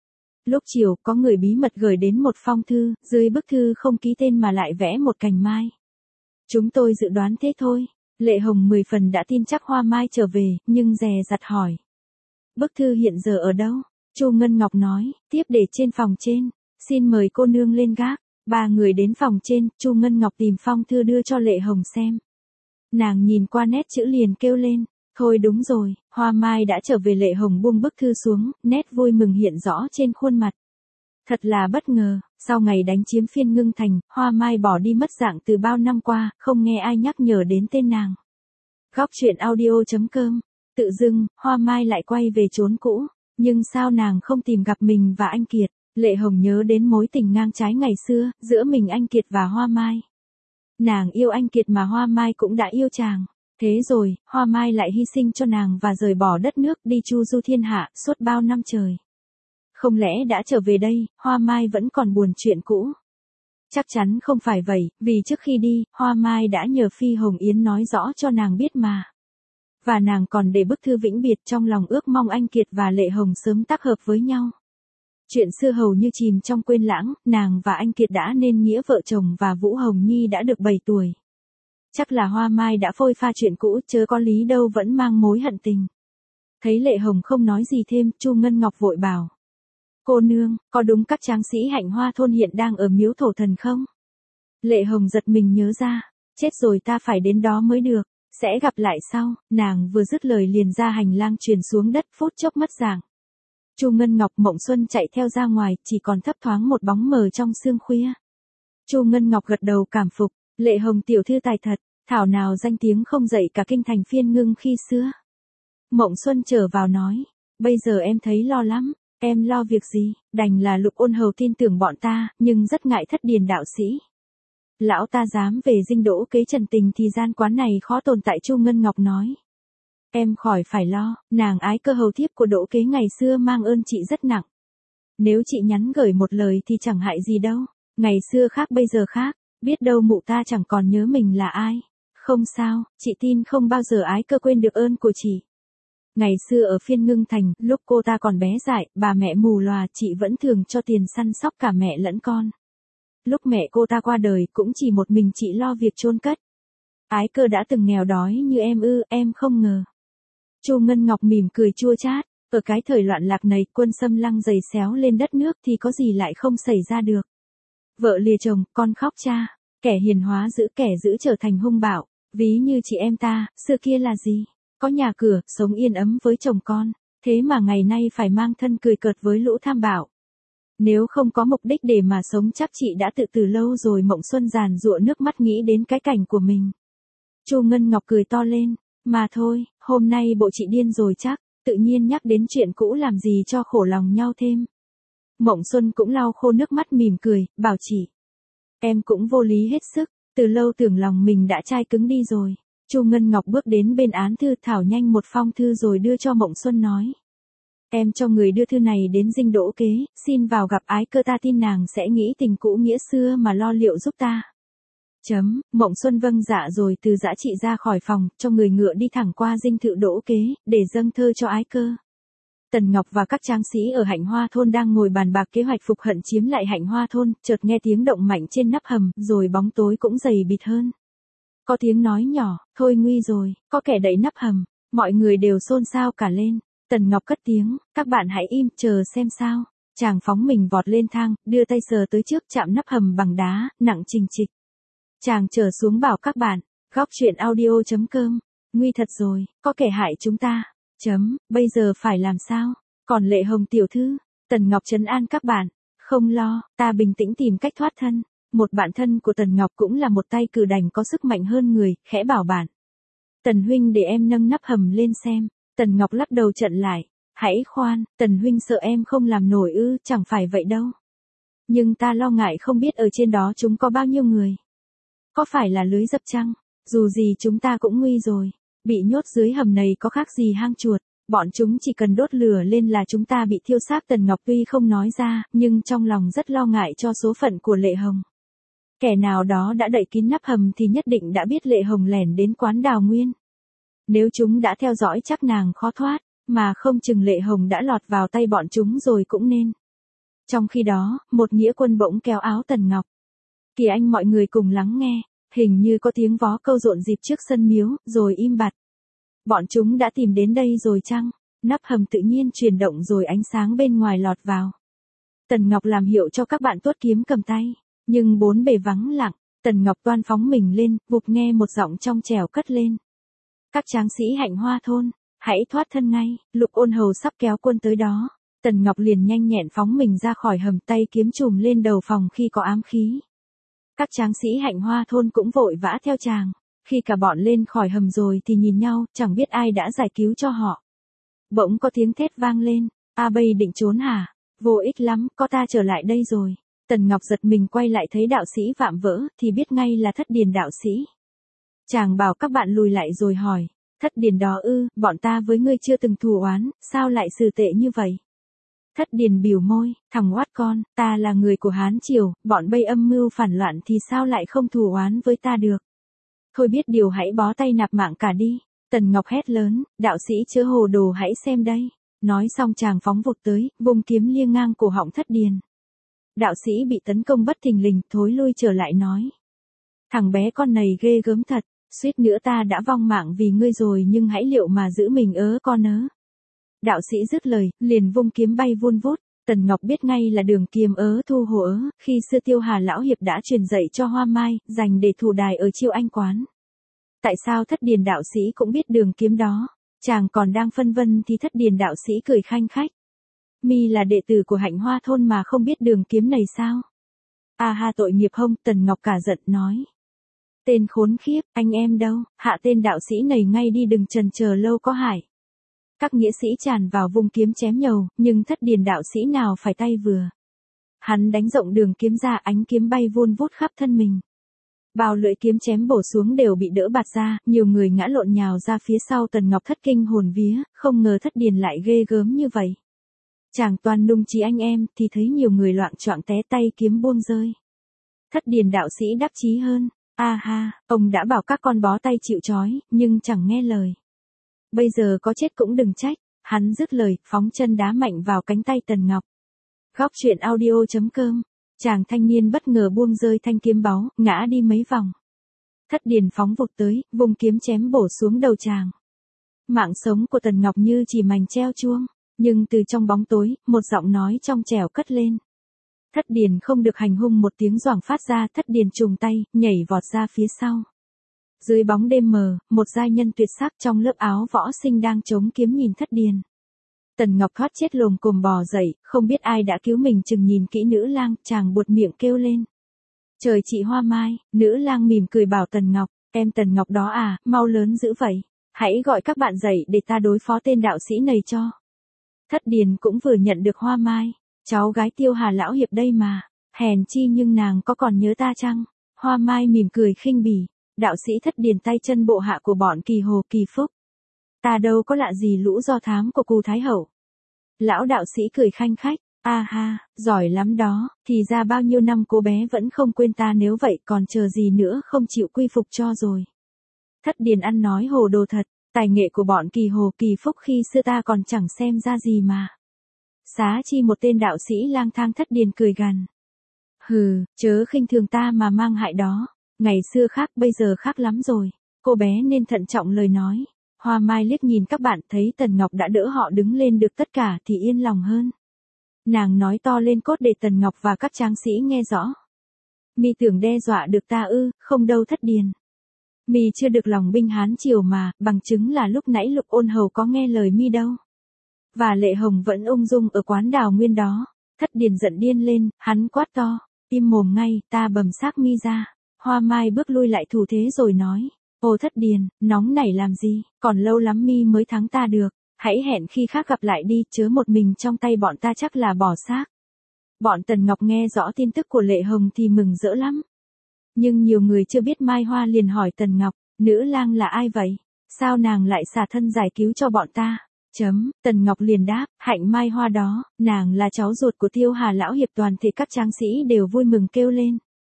Speaker 1: Lúc chiều, có người bí mật gửi đến một phong thư, dưới bức thư không ký tên mà lại vẽ một cành mai. Chúng tôi dự đoán thế thôi. Lệ Hồng 10 phần đã tin chắc Hoa Mai trở về, nhưng dè dặt hỏi. Bức thư hiện giờ ở đâu? Chu Ngân Ngọc nói, tiếp để trên phòng trên. Xin mời cô nương lên gác. Ba người đến phòng trên, Chu Ngân Ngọc tìm phong thư đưa cho Lệ Hồng xem. Nàng nhìn qua nét chữ liền kêu lên. Thôi đúng rồi, Hoa Mai đã trở về. Lệ Hồng buông bức thư xuống, nét vui mừng hiện rõ trên khuôn mặt. Thật là bất ngờ, sau ngày đánh chiếm Phiên Ngưng Thành, Hoa Mai bỏ đi mất dạng từ bao năm qua, không nghe ai nhắc nhở đến tên nàng. Góc truyện audio.com. Tự dưng, Hoa Mai lại quay về chốn cũ, nhưng sao nàng không tìm gặp mình và anh Kiệt? Lệ Hồng nhớ đến mối tình ngang trái ngày xưa, giữa mình anh Kiệt và Hoa Mai. Nàng yêu anh Kiệt mà Hoa Mai cũng đã yêu chàng. Thế rồi, Hoa Mai lại hy sinh cho nàng và rời bỏ đất nước đi chu du thiên hạ, suốt bao năm trời. Không lẽ đã trở về đây, Hoa Mai vẫn còn buồn chuyện cũ? Chắc chắn không phải vậy, vì trước khi đi, Hoa Mai đã nhờ Phi Hồng Yến nói rõ cho nàng biết mà. Và nàng còn để bức thư vĩnh biệt trong lòng, ước mong anh Kiệt và Lệ Hồng sớm tác hợp với nhau. Chuyện xưa hầu như chìm trong quên lãng, nàng và anh Kiệt đã nên nghĩa vợ chồng và Vũ Hồng Nhi đã được 7 tuổi. Chắc là Hoa Mai đã phôi pha chuyện cũ, chớ có lý đâu vẫn mang mối hận tình. Thấy Lệ Hồng không nói gì thêm, Chu Ngân Ngọc vội bảo. Cô nương, có đúng các tráng sĩ Hạnh Hoa thôn hiện đang ở miếu thổ thần không? Lệ Hồng giật mình nhớ ra. Chết rồi, ta phải đến đó mới được. Sẽ gặp lại sau. Nàng vừa dứt lời liền ra hành lang truyền xuống đất, phút chốc mất dạng. Chu Ngân Ngọc, Mộng Xuân chạy theo ra ngoài, chỉ còn thấp thoáng một bóng mờ trong sương khuya. Chu Ngân Ngọc gật đầu cảm phục. Lệ Hồng tiểu thư tài thật, thảo nào danh tiếng không dậy cả kinh thành Phiên Ngưng khi xưa. Mộng Xuân trở vào nói, bây giờ em thấy lo lắm, em lo việc gì, đành là Lục Ôn Hầu tin tưởng bọn ta, nhưng rất ngại Thất Điền đạo sĩ. Lão ta dám về dinh đỗ kế Trần Tình thì gian quán này khó tồn tại. Chu Ngân Ngọc nói. Em khỏi phải lo, nàng Ái Cơ hầu thiếp của đỗ kế ngày xưa mang ơn chị rất nặng. Nếu chị nhắn gửi một lời thì chẳng hại gì đâu, ngày xưa khác bây giờ khác, biết đâu mụ ta chẳng còn nhớ mình là ai. Không sao, chị tin không bao giờ Ái Cơ quên được ơn của chị. Ngày xưa ở Phiên Ngưng Thành, lúc cô ta còn bé dại, bà mẹ mù lòa, chị vẫn thường cho tiền săn sóc cả mẹ lẫn con. Lúc mẹ cô ta qua đời cũng chỉ một mình chị lo việc chôn cất. Ái Cơ đã từng nghèo đói như em ư, em không ngờ. Chu Ngân Ngọc mỉm cười chua chát, ở cái thời loạn lạc này quân xâm lăng giày xéo lên đất nước thì có gì lại không xảy ra được. Vợ lìa chồng, con khóc cha, kẻ hiền hóa giữ kẻ giữ trở thành hung bạo, ví như chị em ta, xưa kia là gì? Có nhà cửa, sống yên ấm với chồng con, thế mà ngày nay phải mang thân cười cợt với lũ tham bạo. Nếu không có mục đích để mà sống chắc chị đã tự từ lâu rồi. Mộng Xuân giàn giụa nước mắt nghĩ đến cái cảnh của mình. Chu Ngân Ngọc cười to lên, mà thôi, hôm nay bộ chị điên rồi chắc, tự nhiên nhắc đến chuyện cũ làm gì cho khổ lòng nhau thêm. Mộng Xuân cũng lau khô nước mắt mỉm cười, bảo chị. Em cũng vô lý hết sức, từ lâu tưởng lòng mình đã chai cứng đi rồi. Chu Ngân Ngọc bước đến bên án thư thảo nhanh một phong thư rồi đưa cho Mộng Xuân nói. Em cho người đưa thư này đến dinh đỗ kế, xin vào gặp Ái Cơ, ta tin nàng sẽ nghĩ tình cũ nghĩa xưa mà lo liệu giúp ta. Mộng Xuân vâng dạ rồi từ dã trị ra khỏi phòng, cho người ngựa đi thẳng qua dinh thự đỗ kế, để dâng thơ cho Ái Cơ. Tần Ngọc và các tráng sĩ ở Hạnh Hoa thôn đang ngồi bàn bạc kế hoạch phục hận chiếm lại Hạnh Hoa thôn, chợt nghe tiếng động mạnh trên nắp hầm, rồi bóng tối cũng dày bịt hơn. Có tiếng nói nhỏ, thôi nguy rồi, có kẻ đậy nắp hầm, mọi người đều xôn xao cả lên. Tần Ngọc cất tiếng, các bạn hãy im, chờ xem sao. Chàng phóng mình vọt lên thang, đưa tay sờ tới trước chạm nắp hầm bằng đá, nặng trình trịch. Chàng trở xuống bảo các bạn, góc truyện audio.com, nguy thật rồi, có kẻ hại chúng ta. Bây giờ phải làm sao? Còn Lệ Hồng tiểu thư, Tần Ngọc trấn an các bạn, không lo, ta bình tĩnh tìm cách thoát thân. Một bạn thân của Tần Ngọc cũng là một tay cử đành có sức mạnh hơn người, khẽ bảo bạn. Tần huynh để em nâng nắp hầm lên xem. Tần Ngọc lắc đầu chặn lại, hãy khoan, Tần huynh sợ em không làm nổi ư, chẳng phải vậy đâu. Nhưng ta lo ngại không biết ở trên đó chúng có bao nhiêu người. Có phải là lưới dập chăng? Dù gì chúng ta cũng nguy rồi. Bị nhốt dưới hầm này có khác gì hang chuột, bọn chúng chỉ cần đốt lửa lên là chúng ta bị thiêu xác. Tần Ngọc tuy không nói ra, nhưng trong lòng rất lo ngại cho số phận của Lệ Hồng. Kẻ nào đó đã đậy kín nắp hầm thì nhất định đã biết Lệ Hồng lẻn đến quán Đào Nguyên. Nếu chúng đã theo dõi chắc nàng khó thoát, mà không chừng Lệ Hồng đã lọt vào tay bọn chúng rồi cũng nên. Trong khi đó, một nghĩa quân bỗng kéo áo Tần Ngọc. Kìa anh, mọi người cùng lắng nghe, hình như có tiếng vó câu rộn rịp trước sân miếu, rồi im bặt. Bọn chúng đã tìm đến đây rồi chăng? Nắp hầm tự nhiên chuyển động rồi ánh sáng bên ngoài lọt vào. Tần Ngọc làm hiệu cho các bạn tuốt kiếm cầm tay, nhưng bốn bề vắng lặng. Tần Ngọc toan phóng mình lên, vụt nghe một giọng trong trẻo cất lên. Các tráng sĩ Hạnh Hoa thôn, hãy thoát thân ngay, Lục Ôn Hầu sắp kéo quân tới đó. Tần Ngọc liền nhanh nhẹn phóng mình ra khỏi hầm, tay kiếm chùm lên đầu phòng khi có ám khí. Các tráng sĩ Hạnh Hoa thôn cũng vội vã theo chàng. Khi cả bọn lên khỏi hầm rồi thì nhìn nhau, chẳng biết ai đã giải cứu cho họ. Bỗng có tiếng thét vang lên, A Bây định trốn hả? Vô ích lắm, có ta trở lại đây rồi. Tần Ngọc giật mình quay lại thấy đạo sĩ vạm vỡ, thì biết ngay là Thất Điền đạo sĩ. Chàng bảo các bạn lùi lại rồi hỏi, Thất Điền đó ư, bọn ta với ngươi chưa từng thù oán, sao lại xử tệ như vậy? Thất Điền bỉu môi, thằng oát con, ta là người của Hán Triều, bọn Bây âm mưu phản loạn thì sao lại không thù oán với ta được? Thôi biết điều, hãy bó tay nạp mạng cả đi. Tần Ngọc hét lớn, đạo sĩ chớ hồ đồ, hãy xem đây. Nói xong chàng phóng vụt tới, vung kiếm liêng ngang cổ họng Thất Điền. Đạo sĩ bị tấn công bất thình lình, thối lui trở lại nói. Thằng bé con này ghê gớm thật, suýt nữa ta đã vong mạng vì ngươi rồi, nhưng hãy liệu mà giữ mình con ớ. Đạo sĩ dứt lời, liền vung kiếm bay vun vút. Tần Ngọc biết ngay là đường kiếm thu hồ khi xưa Tiêu Hà lão hiệp đã truyền dạy cho Hoa Mai, dành để thủ đài ở Chiêu Anh quán. Tại sao Thất Điền đạo sĩ cũng biết đường kiếm đó? Chàng còn đang phân vân thì Thất Điền đạo sĩ cười khanh khách. Mi là đệ tử của Hạnh Hoa thôn mà không biết đường kiếm này sao? À ha, tội nghiệp hông? Tần Ngọc cả giận nói. Tên khốn khiếp, anh em đâu? Hạ tên đạo sĩ này ngay đi, đừng chần chờ lâu có hại. Các nghĩa sĩ tràn vào vùng kiếm chém nhầu, nhưng Thất Điền đạo sĩ nào phải tay vừa. Hắn đánh rộng đường kiếm ra, ánh kiếm bay vun vút khắp thân mình. Bao lưỡi kiếm chém bổ xuống đều bị đỡ bạt ra, nhiều người ngã lộn nhào ra phía sau. Tần Ngọc thất kinh hồn vía, không ngờ Thất Điền lại ghê gớm như vậy. Chàng toàn nung trí anh em, thì thấy nhiều người loạng choạng té tay, kiếm buông rơi. Thất Điền đạo sĩ đắc chí hơn, a ha, ông đã bảo các con bó tay chịu trói, nhưng chẳng nghe lời. Bây giờ có chết cũng đừng trách. Hắn dứt lời, phóng chân đá mạnh vào cánh tay Tần Ngọc. Góc truyện audio.com. Chàng thanh niên bất ngờ buông rơi thanh kiếm báu, ngã đi mấy vòng. Thất Điền phóng vụt tới, vùng kiếm chém bổ xuống đầu chàng. Mạng sống của Tần Ngọc như chỉ mành treo chuông, nhưng từ trong bóng tối, một giọng nói trong trẻo cất lên. Thất Điền không được hành hung, một tiếng xoảng phát ra. Thất Điền trùng tay, nhảy vọt ra phía sau. Dưới bóng đêm mờ, một giai nhân tuyệt sắc trong lớp áo võ sinh đang chống kiếm nhìn Thất Điền. Tần Ngọc thoát chết lồm cồm bò dậy, không biết ai đã cứu mình, chừng nhìn kỹ nữ lang, chàng buột miệng kêu lên. Trời chị Hoa Mai. Nữ lang mỉm cười bảo Tần Ngọc, em Tần Ngọc đó à, mau lớn dữ vậy. Hãy gọi các bạn dậy để ta đối phó tên đạo sĩ này cho. Thất Điền cũng vừa nhận được Hoa Mai, cháu gái Tiêu Hà lão hiệp đây mà, hèn chi nhưng nàng có còn nhớ ta chăng? Hoa Mai mỉm cười khinh bỉ, đạo sĩ Thất Điền tay chân bộ hạ của bọn Kỳ Hồ Kỳ Phúc. Ta đâu có lạ gì lũ do thám của Cù Thái Hậu. Lão đạo sĩ cười khanh khách, a ha, giỏi lắm đó, thì ra bao nhiêu năm cô bé vẫn không quên ta, nếu vậy còn chờ gì nữa, không chịu quy phục cho rồi. Thất Điền ăn nói hồ đồ thật, tài nghệ của bọn Kỳ Hồ Kỳ Phúc khi xưa ta còn chẳng xem ra gì mà. Xá chi một tên đạo sĩ lang thang. Thất Điền cười gằn. Hừ, chớ khinh thường ta mà mang hại đó, ngày xưa khác bây giờ khác lắm rồi, cô bé nên thận trọng lời nói. Hoa Mai liếc nhìn các bạn, thấy Tần Ngọc đã đỡ họ đứng lên được tất cả thì yên lòng hơn. Nàng nói to lên cốt để Tần Ngọc và các tráng sĩ nghe rõ. Mi tưởng đe dọa được ta ư? Không đâu Thất Điền. Mi chưa được lòng binh Hán Triều mà, bằng chứng là lúc nãy Lục Ôn Hầu có nghe lời mi đâu. Và Lệ Hồng vẫn ung dung ở quán Đào Nguyên đó. Thất Điền giận điên lên, hắn quát to, im mồm ngay, ta bầm xác mi ra. Hoa Mai bước lui lại thủ thế rồi nói. Ô Thất Điền, nóng nảy làm gì, còn lâu lắm mi mới thắng ta được, hãy hẹn khi khác gặp lại đi, chớ một mình trong tay bọn ta chắc là bỏ xác. Bọn Tần Ngọc nghe rõ tin tức của Lệ Hồng thì mừng rỡ lắm. Nhưng nhiều người chưa biết Mai Hoa liền hỏi Tần Ngọc, nữ lang là ai vậy? Sao nàng lại xả thân giải cứu cho bọn ta? Tần Ngọc liền đáp, Hạnh Mai Hoa đó, nàng là cháu ruột của Tiêu Hà lão hiệp. Toàn thể các tráng sĩ đều vui mừng kêu lên.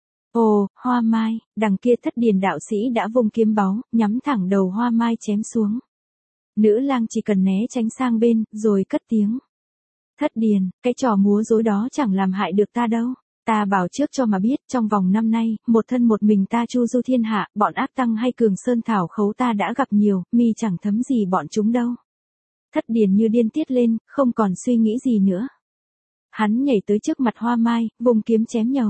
Speaker 1: Ồ, Hoa Mai, đằng kia Thất Điền đạo sĩ đã vung kiếm báu, nhắm thẳng đầu Hoa Mai chém xuống. Nữ lang chỉ cần né tránh sang bên, rồi cất tiếng. Thất Điền, cái trò múa rối đó chẳng làm hại được ta đâu. Ta bảo trước cho mà biết, trong vòng năm nay, một thân một mình ta chu du thiên hạ, bọn ác tăng hay cường sơn thảo khấu ta đã gặp nhiều, mi chẳng thấm gì bọn chúng đâu. Thất Điền như điên tiết lên, không còn suy nghĩ gì nữa. Hắn nhảy tới trước mặt Hoa Mai, vùng kiếm chém nhầu.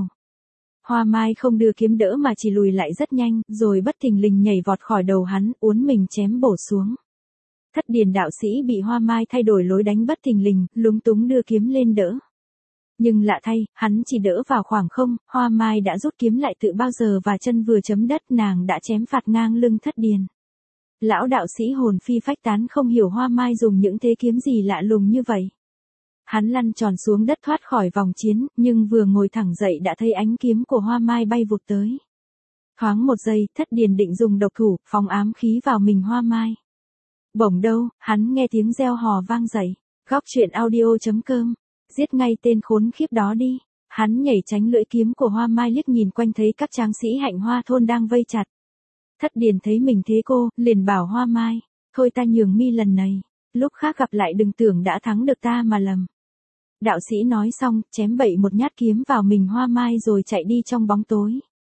Speaker 1: Hoa Mai không đưa kiếm đỡ mà chỉ lùi lại rất nhanh, rồi bất thình lình nhảy vọt khỏi đầu hắn, uốn mình chém bổ xuống. Thất Điền đạo sĩ bị Hoa Mai thay đổi lối đánh bất thình lình, lúng túng đưa kiếm lên đỡ. Nhưng lạ thay, hắn chỉ đỡ vào khoảng không, Hoa Mai đã rút kiếm lại tự bao giờ và chân vừa chấm đất nàng đã chém phạt ngang lưng Thất Điền. Lão đạo sĩ hồn phi phách tán, không hiểu Hoa Mai dùng những thế kiếm gì lạ lùng như vậy. Hắn lăn tròn xuống đất thoát khỏi vòng chiến, nhưng vừa ngồi thẳng dậy đã thấy ánh kiếm của Hoa Mai bay vụt tới. Thoáng một giây, Thất Điền định dùng độc thủ, phóng ám khí vào mình Hoa Mai. Bỗng đâu, hắn nghe tiếng reo hò vang dậy. Góc truyện audio.com. Giết ngay tên khốn khiếp đó đi. Hắn nhảy tránh lưỡi kiếm của Hoa Mai, liếc nhìn quanh thấy các tráng sĩ Hạnh Hoa thôn đang vây chặt. Thất Điền thấy mình thế cô, liền bảo Hoa Mai, thôi ta nhường mi lần này, lúc khác gặp lại đừng tưởng đã thắng được ta mà lầm. Đạo sĩ nói xong, chém bậy một nhát kiếm vào mình Hoa Mai rồi chạy đi trong bóng tối.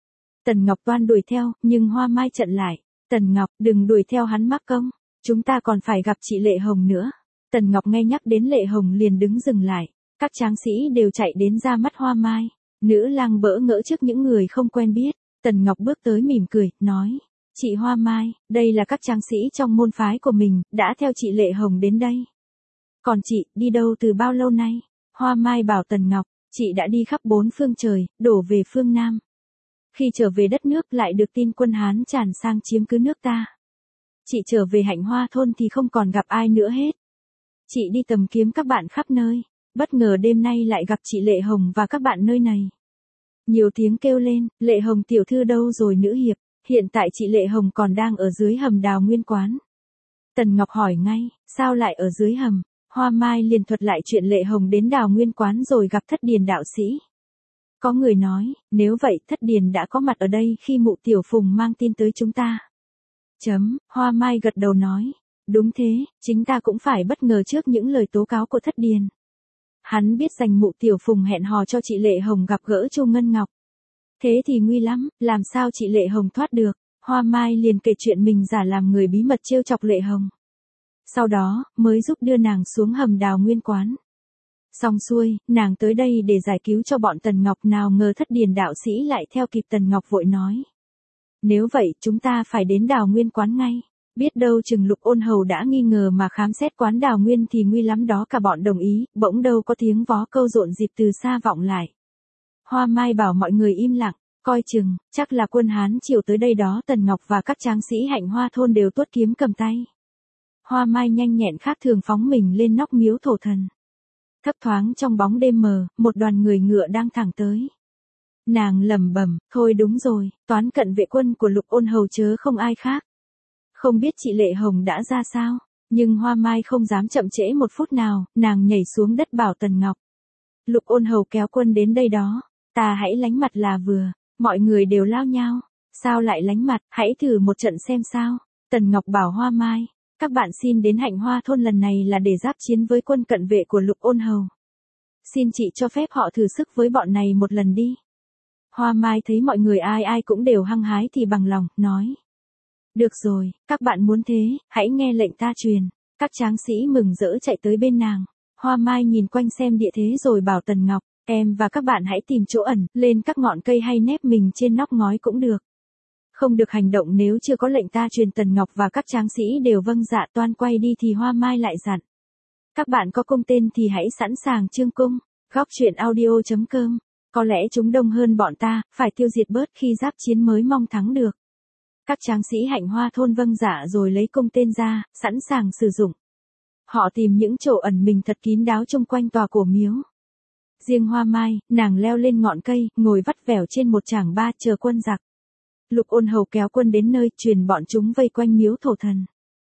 Speaker 1: Tần Ngọc toan đuổi theo, nhưng Hoa Mai chặn lại. Tần Ngọc, đừng đuổi theo hắn mắc công, chúng ta còn phải gặp chị Lệ Hồng nữa. Tần Ngọc nghe nhắc đến Lệ Hồng liền đứng dừng lại, các tráng sĩ đều chạy đến ra mắt Hoa Mai. Nữ lang bỡ ngỡ trước những người không quen biết. Tần Ngọc bước tới mỉm cười, nói, chị Hoa Mai, đây là các tráng sĩ trong môn phái của mình, đã theo chị Lệ Hồng đến đây. Còn chị, đi đâu từ bao lâu nay? Hoa Mai bảo Tần Ngọc, chị đã đi khắp bốn phương trời, đổ về phương Nam. Khi trở về đất nước lại được tin quân Hán tràn sang chiếm cứ nước ta. Chị trở về Hạnh Hoa thôn thì không còn gặp ai nữa hết. Chị đi tầm kiếm các bạn khắp nơi, bất ngờ đêm nay lại gặp chị Lệ Hồng và các bạn nơi này. Nhiều tiếng kêu lên, Lệ Hồng tiểu thư đâu rồi nữ hiệp, hiện tại chị Lệ Hồng còn đang ở dưới hầm Đào Nguyên quán. Tần Ngọc hỏi ngay, sao lại ở dưới hầm? Hoa Mai liền thuật lại chuyện Lệ Hồng đến Đào Nguyên quán rồi gặp Thất Điền đạo sĩ. Có người nói, nếu vậy Thất Điền đã có mặt ở đây khi mụ Tiểu Phùng mang tin tới chúng ta. Hoa Mai gật đầu nói, đúng thế, chính ta cũng phải bất ngờ trước những lời tố cáo của Thất Điền. Hắn biết rằng mụ Tiểu Phùng hẹn hò cho chị Lệ Hồng gặp gỡ Chu Ngân Ngọc. Thế thì nguy lắm, làm sao chị Lệ Hồng thoát được? Hoa Mai liền kể chuyện mình giả làm người bí mật trêu chọc Lệ Hồng. Sau đó, mới giúp đưa nàng xuống hầm Đào Nguyên quán. Xong xuôi, nàng tới đây để giải cứu cho bọn Tần Ngọc, nào ngờ Thất Điền đạo sĩ lại theo kịp. Tần Ngọc vội nói. Nếu vậy chúng ta phải đến Đào Nguyên quán ngay. Biết đâu chừng Lục Ôn Hầu đã nghi ngờ mà khám xét quán Đào Nguyên thì nguy lắm đó. Cả bọn đồng ý, bỗng đâu có tiếng vó câu rộn rịp từ xa vọng lại. Hoa Mai bảo mọi người im lặng, coi chừng, chắc là quân Hán chiều tới đây đó. Tần Ngọc và các tráng sĩ Hạnh Hoa thôn đều tuốt kiếm cầm tay. Hoa Mai nhanh nhẹn khác thường phóng mình lên nóc miếu thổ thần. Thấp thoáng trong bóng đêm mờ, một đoàn người ngựa đang thẳng tới. Nàng lẩm bẩm, thôi đúng rồi, toán cận vệ quân của Lục Ôn Hầu chớ không ai khác. Không biết chị Lệ Hồng đã ra sao, nhưng Hoa Mai không dám chậm trễ một phút nào, nàng nhảy xuống đất bảo Tần Ngọc. Lục Ôn Hầu kéo quân đến đây đó, ta hãy lánh mặt là vừa. Mọi người đều lao nhau, sao lại lánh mặt, hãy thử một trận xem sao. Tần Ngọc bảo Hoa Mai, các bạn xin đến Hạnh Hoa thôn lần này là để giáp chiến với quân cận vệ của Lục Ôn Hầu. Xin chị cho phép họ thử sức với bọn này một lần đi. Hoa Mai thấy mọi người ai ai cũng đều hăng hái thì bằng lòng, nói. Được rồi, các bạn muốn thế, hãy nghe lệnh ta truyền. Các tráng sĩ mừng rỡ chạy tới bên nàng. Hoa Mai nhìn quanh xem địa thế rồi bảo Tần Ngọc, em và các bạn hãy tìm chỗ ẩn, lên các ngọn cây hay nép mình trên nóc ngói cũng được. Không được hành động nếu chưa có lệnh ta truyền. Tần Ngọc và các tráng sĩ đều vâng dạ. Toan quay đi thì Hoa Mai lại dặn. Các bạn có cung tên thì hãy sẵn sàng chương cung. Góc truyện audio.com. Có lẽ chúng đông hơn bọn ta, phải tiêu diệt bớt khi giáp chiến mới mong thắng được. Các tráng sĩ Hạnh Hoa thôn vâng dạ rồi lấy cung tên ra, sẵn sàng sử dụng. Họ tìm những chỗ ẩn mình thật kín đáo chung quanh tòa cổ miếu. Riêng Hoa Mai, nàng leo lên ngọn cây, ngồi vắt vẻo trên một trảng ba chờ quân giặc. Lục Ôn Hầu kéo quân đến nơi, truyền bọn chúng vây quanh miếu thổ thần.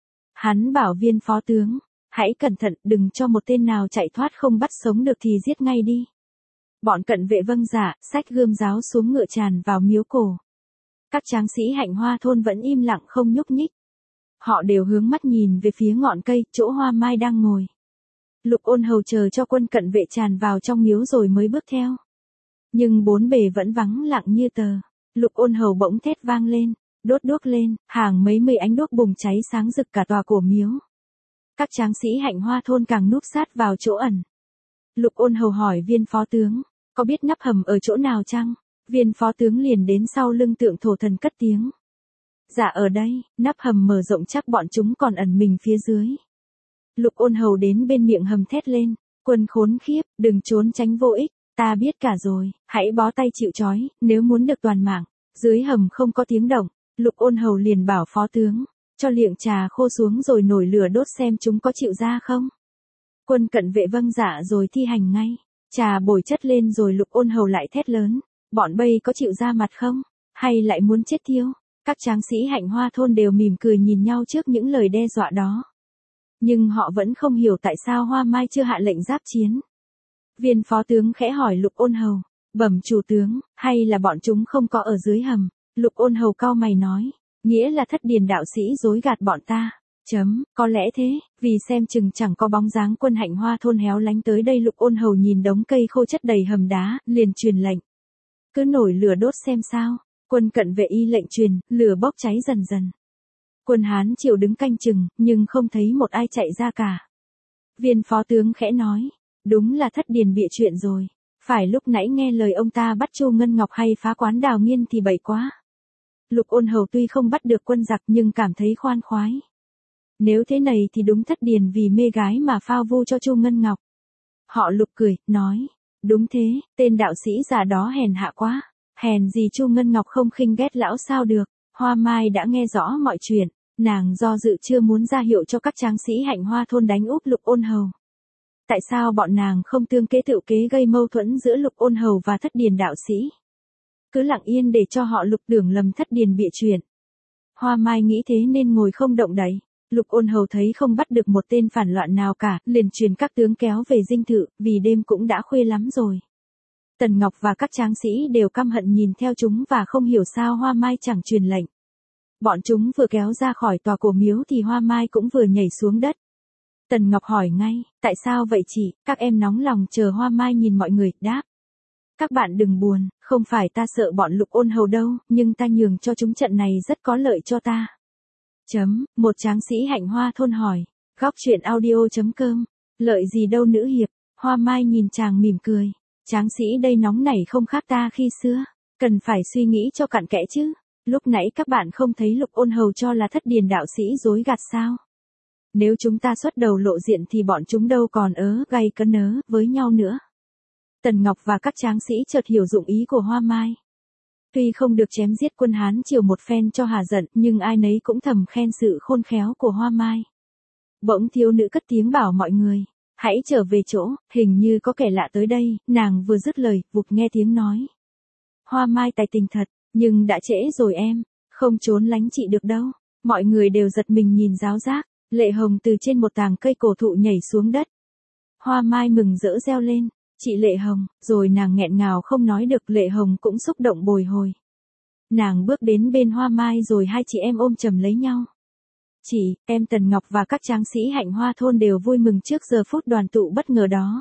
Speaker 1: Hắn bảo viên phó tướng, hãy cẩn thận, đừng cho một tên nào chạy thoát, không bắt sống được thì giết ngay đi. Bọn cận vệ vâng dạ, xách gươm giáo xuống ngựa tràn vào miếu cổ. Các tráng sĩ Hạnh Hoa thôn vẫn im lặng không nhúc nhích. Họ đều hướng mắt nhìn về phía ngọn cây, chỗ Hoa Mai đang ngồi. Lục Ôn Hầu chờ cho quân cận vệ tràn vào trong miếu rồi mới bước theo. Nhưng bốn bề vẫn vắng lặng như tờ. Lục Ôn Hầu bỗng thét vang lên, đốt đuốc lên, hàng mấy mươi ánh đuốc bùng cháy sáng rực cả tòa cổ miếu. Các tráng sĩ Hạnh Hoa thôn càng núp sát vào chỗ ẩn. Lục Ôn Hầu hỏi viên phó tướng, có biết nắp hầm ở chỗ nào chăng? Viên phó tướng liền đến sau lưng tượng thổ thần cất tiếng. Dạ ở đây, nắp hầm mở rộng chắc bọn chúng còn ẩn mình phía dưới. Lục Ôn Hầu đến bên miệng hầm thét lên, quân khốn khiếp, đừng trốn tránh vô ích, ta biết cả rồi, hãy bó tay chịu trói, nếu muốn được toàn mạng. Dưới hầm không có tiếng động, Lục Ôn Hầu liền bảo phó tướng, cho liệng trà khô xuống rồi nổi lửa đốt xem chúng có chịu ra không. Quân cận vệ vâng dạ rồi thi hành ngay, trà bồi chất lên rồi Lục Ôn Hầu lại thét lớn, bọn Bây có chịu ra mặt không, hay lại muốn chết thiêu? Các tráng sĩ Hạnh Hoa thôn đều mỉm cười nhìn nhau trước những lời đe dọa đó. Nhưng họ vẫn không hiểu tại sao Hoa Mai chưa hạ lệnh giáp chiến. Viên phó tướng khẽ hỏi Lục Ôn Hầu, bẩm chủ tướng, hay là bọn chúng không có ở dưới hầm? Lục Ôn Hầu cau mày nói, nghĩa là Thất Điền đạo sĩ dối gạt bọn ta. Có lẽ thế, vì xem chừng chẳng có bóng dáng quân Hạnh Hoa thôn héo lánh tới đây. Lục Ôn Hầu nhìn đống cây khô chất đầy hầm đá, liền truyền lệnh. Cứ nổi lửa đốt xem sao. Quân cận vệ y lệnh truyền, lửa bốc cháy dần dần. Quân Hán chịu đứng canh chừng, nhưng không thấy một ai chạy ra cả. Viên phó tướng khẽ nói, đúng là Thất Điền bịa chuyện rồi. Phải lúc nãy nghe lời ông ta bắt Chu Ngân Ngọc hay phá quán Đào Nghiên thì bậy quá. Lục Ôn Hầu tuy không bắt được quân giặc nhưng cảm thấy khoan khoái. Nếu thế này thì đúng Thất Điền vì mê gái mà phao vu cho Chu Ngân Ngọc. Họ Lục cười, nói, đúng thế, tên đạo sĩ già đó hèn hạ quá. Hèn gì Chu Ngân Ngọc không khinh ghét lão sao được. Hoa Mai đã nghe rõ mọi chuyện. Nàng do dự chưa muốn ra hiệu cho các tráng sĩ Hạnh Hoa thôn đánh úp Lục Ôn Hầu. Tại sao bọn nàng không tương kế tự kế gây mâu thuẫn giữa Lục Ôn Hầu và Thất Điền đạo sĩ? Cứ lặng yên để cho họ Lục tưởng lầm Thất Điền bịa chuyện. Hoa Mai nghĩ thế nên ngồi không động đậy. Lục Ôn Hầu thấy không bắt được một tên phản loạn nào cả, liền truyền các tướng kéo về dinh thự, vì đêm cũng đã khuya lắm rồi. Tần Ngọc và các tráng sĩ đều căm hận nhìn theo chúng và không hiểu sao Hoa Mai chẳng truyền lệnh. Bọn chúng vừa kéo ra khỏi tòa cổ miếu thì Hoa Mai cũng vừa nhảy xuống đất. Tần Ngọc hỏi ngay, tại sao vậy chị? Các em nóng lòng chờ Hoa Mai nhìn mọi người, đáp. Các bạn đừng buồn, không phải ta sợ bọn Lục Ôn Hầu đâu, nhưng ta nhường cho chúng trận này rất có lợi cho ta. Một tráng sĩ Hạnh Hoa thôn hỏi. Góc truyện audio.com. Lợi gì đâu nữ hiệp? Hoa Mai nhìn chàng mỉm cười. Tráng sĩ đây nóng nảy không khác ta khi xưa. Cần phải suy nghĩ cho cặn kẽ chứ. Lúc nãy các bạn không thấy Lục Ôn Hầu cho là Thất Điền đạo sĩ dối gạt sao? Nếu chúng ta xuất đầu lộ diện thì bọn chúng đâu còn gay cấn với nhau nữa. Tần Ngọc và các tráng sĩ chợt hiểu dụng ý của Hoa Mai. Tuy không được chém giết quân Hán Triều một phen cho hà giận, nhưng ai nấy cũng thầm khen sự khôn khéo của Hoa Mai. Bỗng thiếu nữ cất tiếng bảo mọi người, hãy trở về chỗ, hình như có kẻ lạ tới đây. Nàng vừa dứt lời, vụt nghe tiếng nói. Hoa Mai tài tình thật, nhưng đã trễ rồi em, không trốn lánh chị được đâu. Mọi người đều giật mình nhìn ráo rác. Lệ Hồng từ trên một tàng cây cổ thụ nhảy xuống đất. Hoa Mai mừng rỡ reo lên, chị Lệ Hồng, rồi nàng nghẹn ngào không nói được. Lệ Hồng cũng xúc động bồi hồi. Nàng bước đến bên Hoa Mai rồi hai chị em ôm chầm lấy nhau. Chị, em Tần Ngọc và các tráng sĩ Hạnh Hoa thôn đều vui mừng trước giờ phút đoàn tụ bất ngờ đó.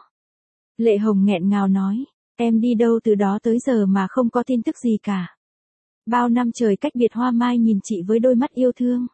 Speaker 1: Lệ Hồng nghẹn ngào nói, em đi đâu từ đó tới giờ mà không có tin tức gì cả. Bao năm trời cách biệt. Hoa Mai nhìn chị với đôi mắt yêu thương.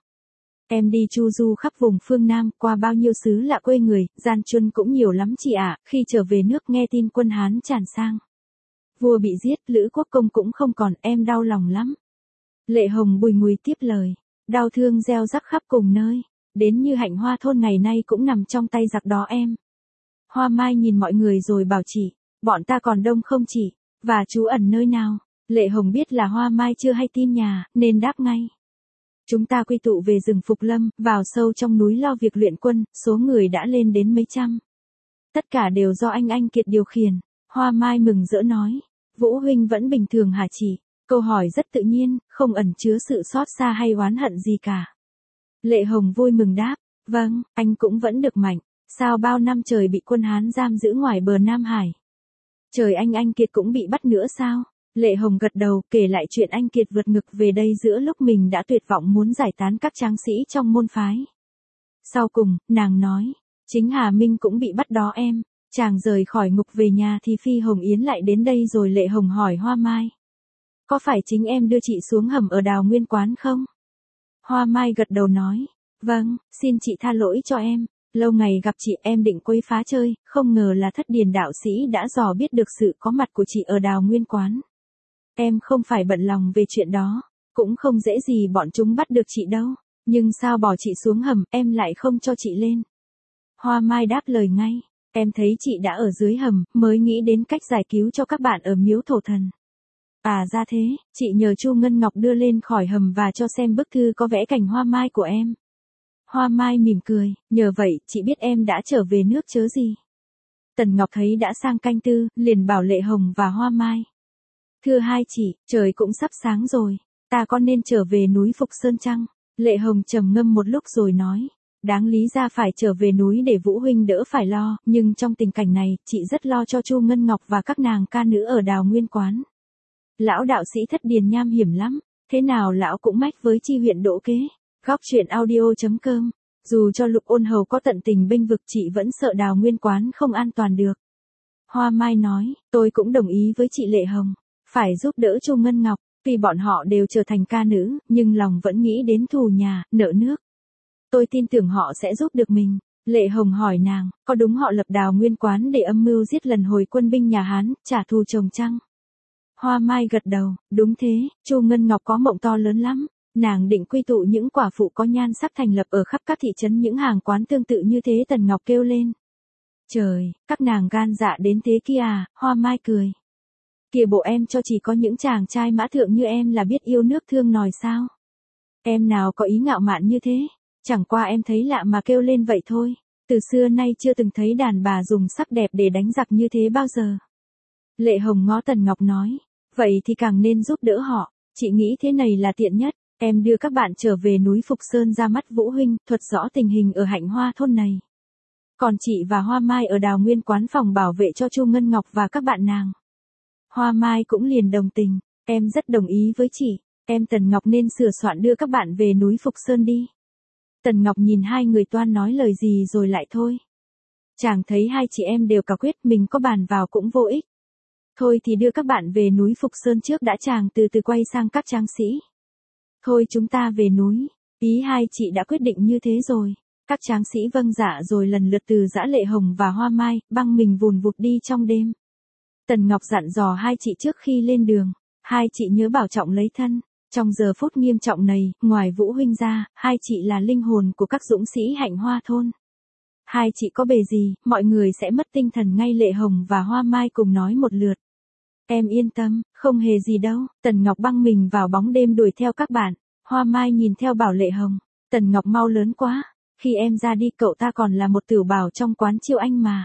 Speaker 1: Em đi chu du khắp vùng phương Nam, qua bao nhiêu xứ lạ quê người, gian truân cũng nhiều lắm chị ạ. Khi trở về nước nghe tin quân Hán tràn sang. Vua bị giết, Lữ Quốc Công cũng không còn, em đau lòng lắm. Lệ Hồng bùi ngùi tiếp lời, đau thương gieo rắc khắp cùng nơi, đến như Hạnh Hoa thôn ngày nay cũng nằm trong tay giặc đó em. Hoa Mai nhìn mọi người rồi bảo chị, bọn ta còn đông không chị, và trú ẩn nơi nào? Lệ Hồng biết là Hoa Mai chưa hay tin nhà, nên đáp ngay. Chúng ta quy tụ về rừng Phục Lâm, vào sâu trong núi lo việc luyện quân, số người đã lên đến mấy trăm. Tất cả đều do anh Kiệt điều khiển. Hoa Mai mừng rỡ nói, Vũ huynh vẫn bình thường hả chị? Câu hỏi rất tự nhiên, không ẩn chứa sự xót xa hay oán hận gì cả. Lệ Hồng vui mừng đáp, vâng, anh cũng vẫn được mạnh. Sao bao năm trời bị quân Hán giam giữ ngoài bờ Nam Hải? Trời anh Kiệt cũng bị bắt nữa sao? Lệ Hồng gật đầu, kể lại chuyện anh Kiệt vượt ngực về đây giữa lúc mình đã tuyệt vọng muốn giải tán các tráng sĩ trong môn phái. Sau cùng, nàng nói, chính Hà Minh cũng bị bắt đó em. Chàng rời khỏi ngục về nhà thì Phi Hồng Yến lại đến đây rồi. Lệ Hồng hỏi Hoa Mai, có phải chính em đưa chị xuống hầm ở Đào Nguyên Quán không? Hoa Mai gật đầu nói, vâng, xin chị tha lỗi cho em. Lâu ngày gặp chị em định quấy phá chơi, không ngờ là Thất Điền đạo sĩ đã dò biết được sự có mặt của chị ở Đào Nguyên Quán. Em không phải bận lòng về chuyện đó, cũng không dễ gì bọn chúng bắt được chị đâu, nhưng sao bỏ chị xuống hầm, em lại không cho chị lên? Hoa Mai đáp lời ngay, em thấy chị đã ở dưới hầm, mới nghĩ đến cách giải cứu cho các bạn ở miếu thổ thần. À ra thế, chị nhờ Chu Ngân Ngọc đưa lên khỏi hầm và cho xem bức thư có vẽ cảnh Hoa Mai của em. Hoa Mai mỉm cười, nhờ vậy, chị biết em đã trở về nước chớ gì. Tần Ngọc thấy đã sang canh tư, liền bảo Lệ Hồng và Hoa Mai. Thưa hai chị, trời cũng sắp sáng rồi, ta có nên trở về núi Phục Sơn chăng? Lệ Hồng trầm ngâm một lúc rồi nói, đáng lý ra phải trở về núi để Vũ huynh đỡ phải lo, nhưng trong tình cảnh này, chị rất lo cho Chu Ngân Ngọc và các nàng ca nữ ở Đào Nguyên Quán. Lão đạo sĩ Thất Điền nham hiểm lắm, thế nào lão cũng mách với chi huyện Đỗ Kế. Góc truyện audio.com. Dù cho Lục Ôn Hầu có tận tình bênh vực chị vẫn sợ Đào Nguyên Quán không an toàn được. Hoa Mai nói, tôi cũng đồng ý với chị Lệ Hồng, phải giúp đỡ Chu Ngân Ngọc, tuy bọn họ đều trở thành ca nữ, nhưng lòng vẫn nghĩ đến thù nhà, nợ nước. Tôi tin tưởng họ sẽ giúp được mình. Lệ Hồng hỏi nàng, có đúng họ lập Đào Nguyên Quán để âm mưu giết lần hồi quân binh nhà Hán, trả thù chồng chăng? Hoa Mai gật đầu, đúng thế, Chu Ngân Ngọc có mộng to lớn lắm. Nàng định quy tụ những quả phụ có nhan sắc thành lập ở khắp các thị trấn những hàng quán tương tự như thế. Tần Ngọc kêu lên. Trời, các nàng gan dạ đến thế kia à? Hoa Mai cười. Kìa bộ em cho chỉ có những chàng trai mã thượng như em là biết yêu nước thương nòi sao? Em nào có ý ngạo mạn như thế, chẳng qua em thấy lạ mà kêu lên vậy thôi. Từ xưa nay chưa từng thấy đàn bà dùng sắc đẹp để đánh giặc như thế bao giờ. Lệ Hồng ngó Tần Ngọc nói, vậy thì càng nên giúp đỡ họ, chị nghĩ thế này là tiện nhất. Em đưa các bạn trở về núi Phục Sơn ra mắt Vũ huynh, thuật rõ tình hình ở Hạnh Hoa thôn này. Còn chị và Hoa Mai ở Đào Nguyên quán phòng bảo vệ cho Chu Ngân Ngọc và các bạn nàng. Hoa Mai cũng liền đồng tình, em rất đồng ý với chị, em Tần Ngọc nên sửa soạn đưa các bạn về núi Phục Sơn đi. Tần Ngọc nhìn hai người toan nói lời gì rồi lại thôi. Chàng thấy hai chị em đều cả quyết mình có bàn vào cũng vô ích. Thôi thì đưa các bạn về núi Phục Sơn trước đã, chàng từ từ quay sang các tráng sĩ. Thôi chúng ta về núi, ý hai chị đã quyết định như thế rồi. Các tráng sĩ vâng dạ rồi lần lượt từ giã Lệ Hồng và Hoa Mai, băng mình vùn vụt đi trong đêm. Tần Ngọc dặn dò hai chị trước khi lên đường, hai chị nhớ bảo trọng lấy thân. Trong giờ phút nghiêm trọng này, ngoài Vũ huynh ra, hai chị là linh hồn của các dũng sĩ Hạnh Hoa thôn. Hai chị có bề gì, mọi người sẽ mất tinh thần ngay. Lệ Hồng và Hoa Mai cùng nói một lượt. Em yên tâm, không hề gì đâu. Tần Ngọc băng mình vào bóng đêm đuổi theo các bạn. Hoa Mai nhìn theo bảo Lệ Hồng, Tần Ngọc mau lớn quá, khi em ra đi cậu ta còn là một tiểu bảo trong quán chiêu anh mà.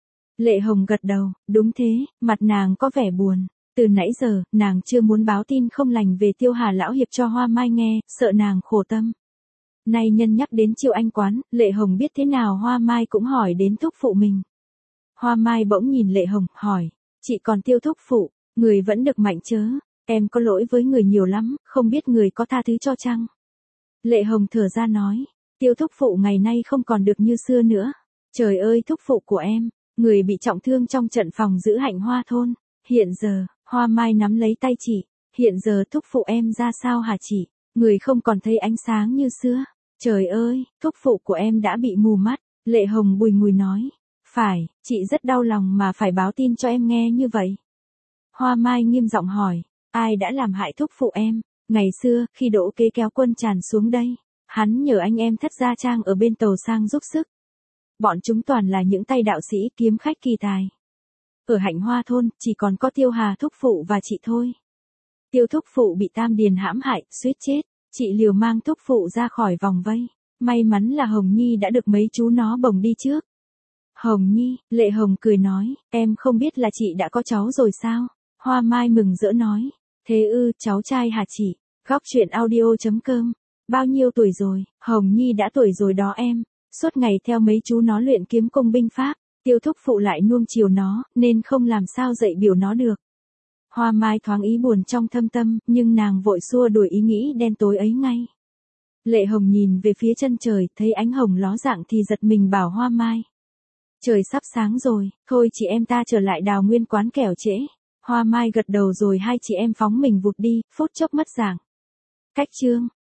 Speaker 1: Lệ Hồng gật đầu, đúng thế, mặt nàng có vẻ buồn. Từ nãy giờ, nàng chưa muốn báo tin không lành về Tiêu Hà lão hiệp cho Hoa Mai nghe, sợ nàng khổ tâm. Nay nhân nhắc đến chiêu anh quán, Lệ Hồng biết thế nào Hoa Mai cũng hỏi đến thúc phụ mình. Hoa Mai bỗng nhìn Lệ Hồng, hỏi, chị còn Tiêu thúc phụ, người vẫn được mạnh chớ, em có lỗi với người nhiều lắm, không biết người có tha thứ cho chăng? Lệ Hồng thở ra nói, Tiêu thúc phụ ngày nay không còn được như xưa nữa. Trời ơi thúc phụ của em, người bị trọng thương trong trận phòng giữ Hạnh Hoa thôn. Hiện giờ, Hoa Mai nắm lấy tay chị, hiện giờ thúc phụ em ra sao hả chị? Người không còn thấy ánh sáng như xưa. Trời ơi, thúc phụ của em đã bị mù mắt. Lệ Hồng bùi ngùi nói, phải, chị rất đau lòng mà phải báo tin cho em nghe như vậy. Hoa Mai nghiêm giọng hỏi, ai đã làm hại thúc phụ em? Ngày xưa, khi Đỗ Kế kéo quân tràn xuống đây, hắn nhờ anh em Thất Gia Trang ở bên tàu sang giúp sức. Bọn chúng toàn là những tay đạo sĩ kiếm khách kỳ tài. Ở Hạnh Hoa thôn, chỉ còn có Tiêu Hà thúc phụ và chị thôi. Tiêu thúc phụ bị Tam Điền hãm hại, suýt chết. Chị liều mang thúc phụ ra khỏi vòng vây. May mắn là Hồng Nhi đã được mấy chú nó bồng đi trước. Hồng Nhi, Lệ Hồng cười nói, em không biết là chị đã có cháu rồi sao? Hoa Mai mừng rỡ nói, thế ư, cháu trai hả chị? Góc truyện audio.com. Bao nhiêu tuổi rồi? Hồng Nhi đã tuổi rồi đó em. Suốt ngày theo mấy chú nó luyện kiếm công binh pháp. Tiêu thúc phụ lại nuông chiều nó, nên không làm sao dạy biểu nó được. Hoa Mai thoáng ý buồn trong thâm tâm, nhưng nàng vội xua đuổi ý nghĩ đen tối ấy ngay. Lệ Hồng nhìn về phía chân trời, thấy ánh hồng ló dạng thì giật mình bảo Hoa Mai. Trời sắp sáng rồi, thôi chị em ta trở lại Đào Nguyên quán kẻo trễ. Hoa Mai gật đầu rồi hai chị em phóng mình vụt đi, phút chốc mất dạng. Cách chương.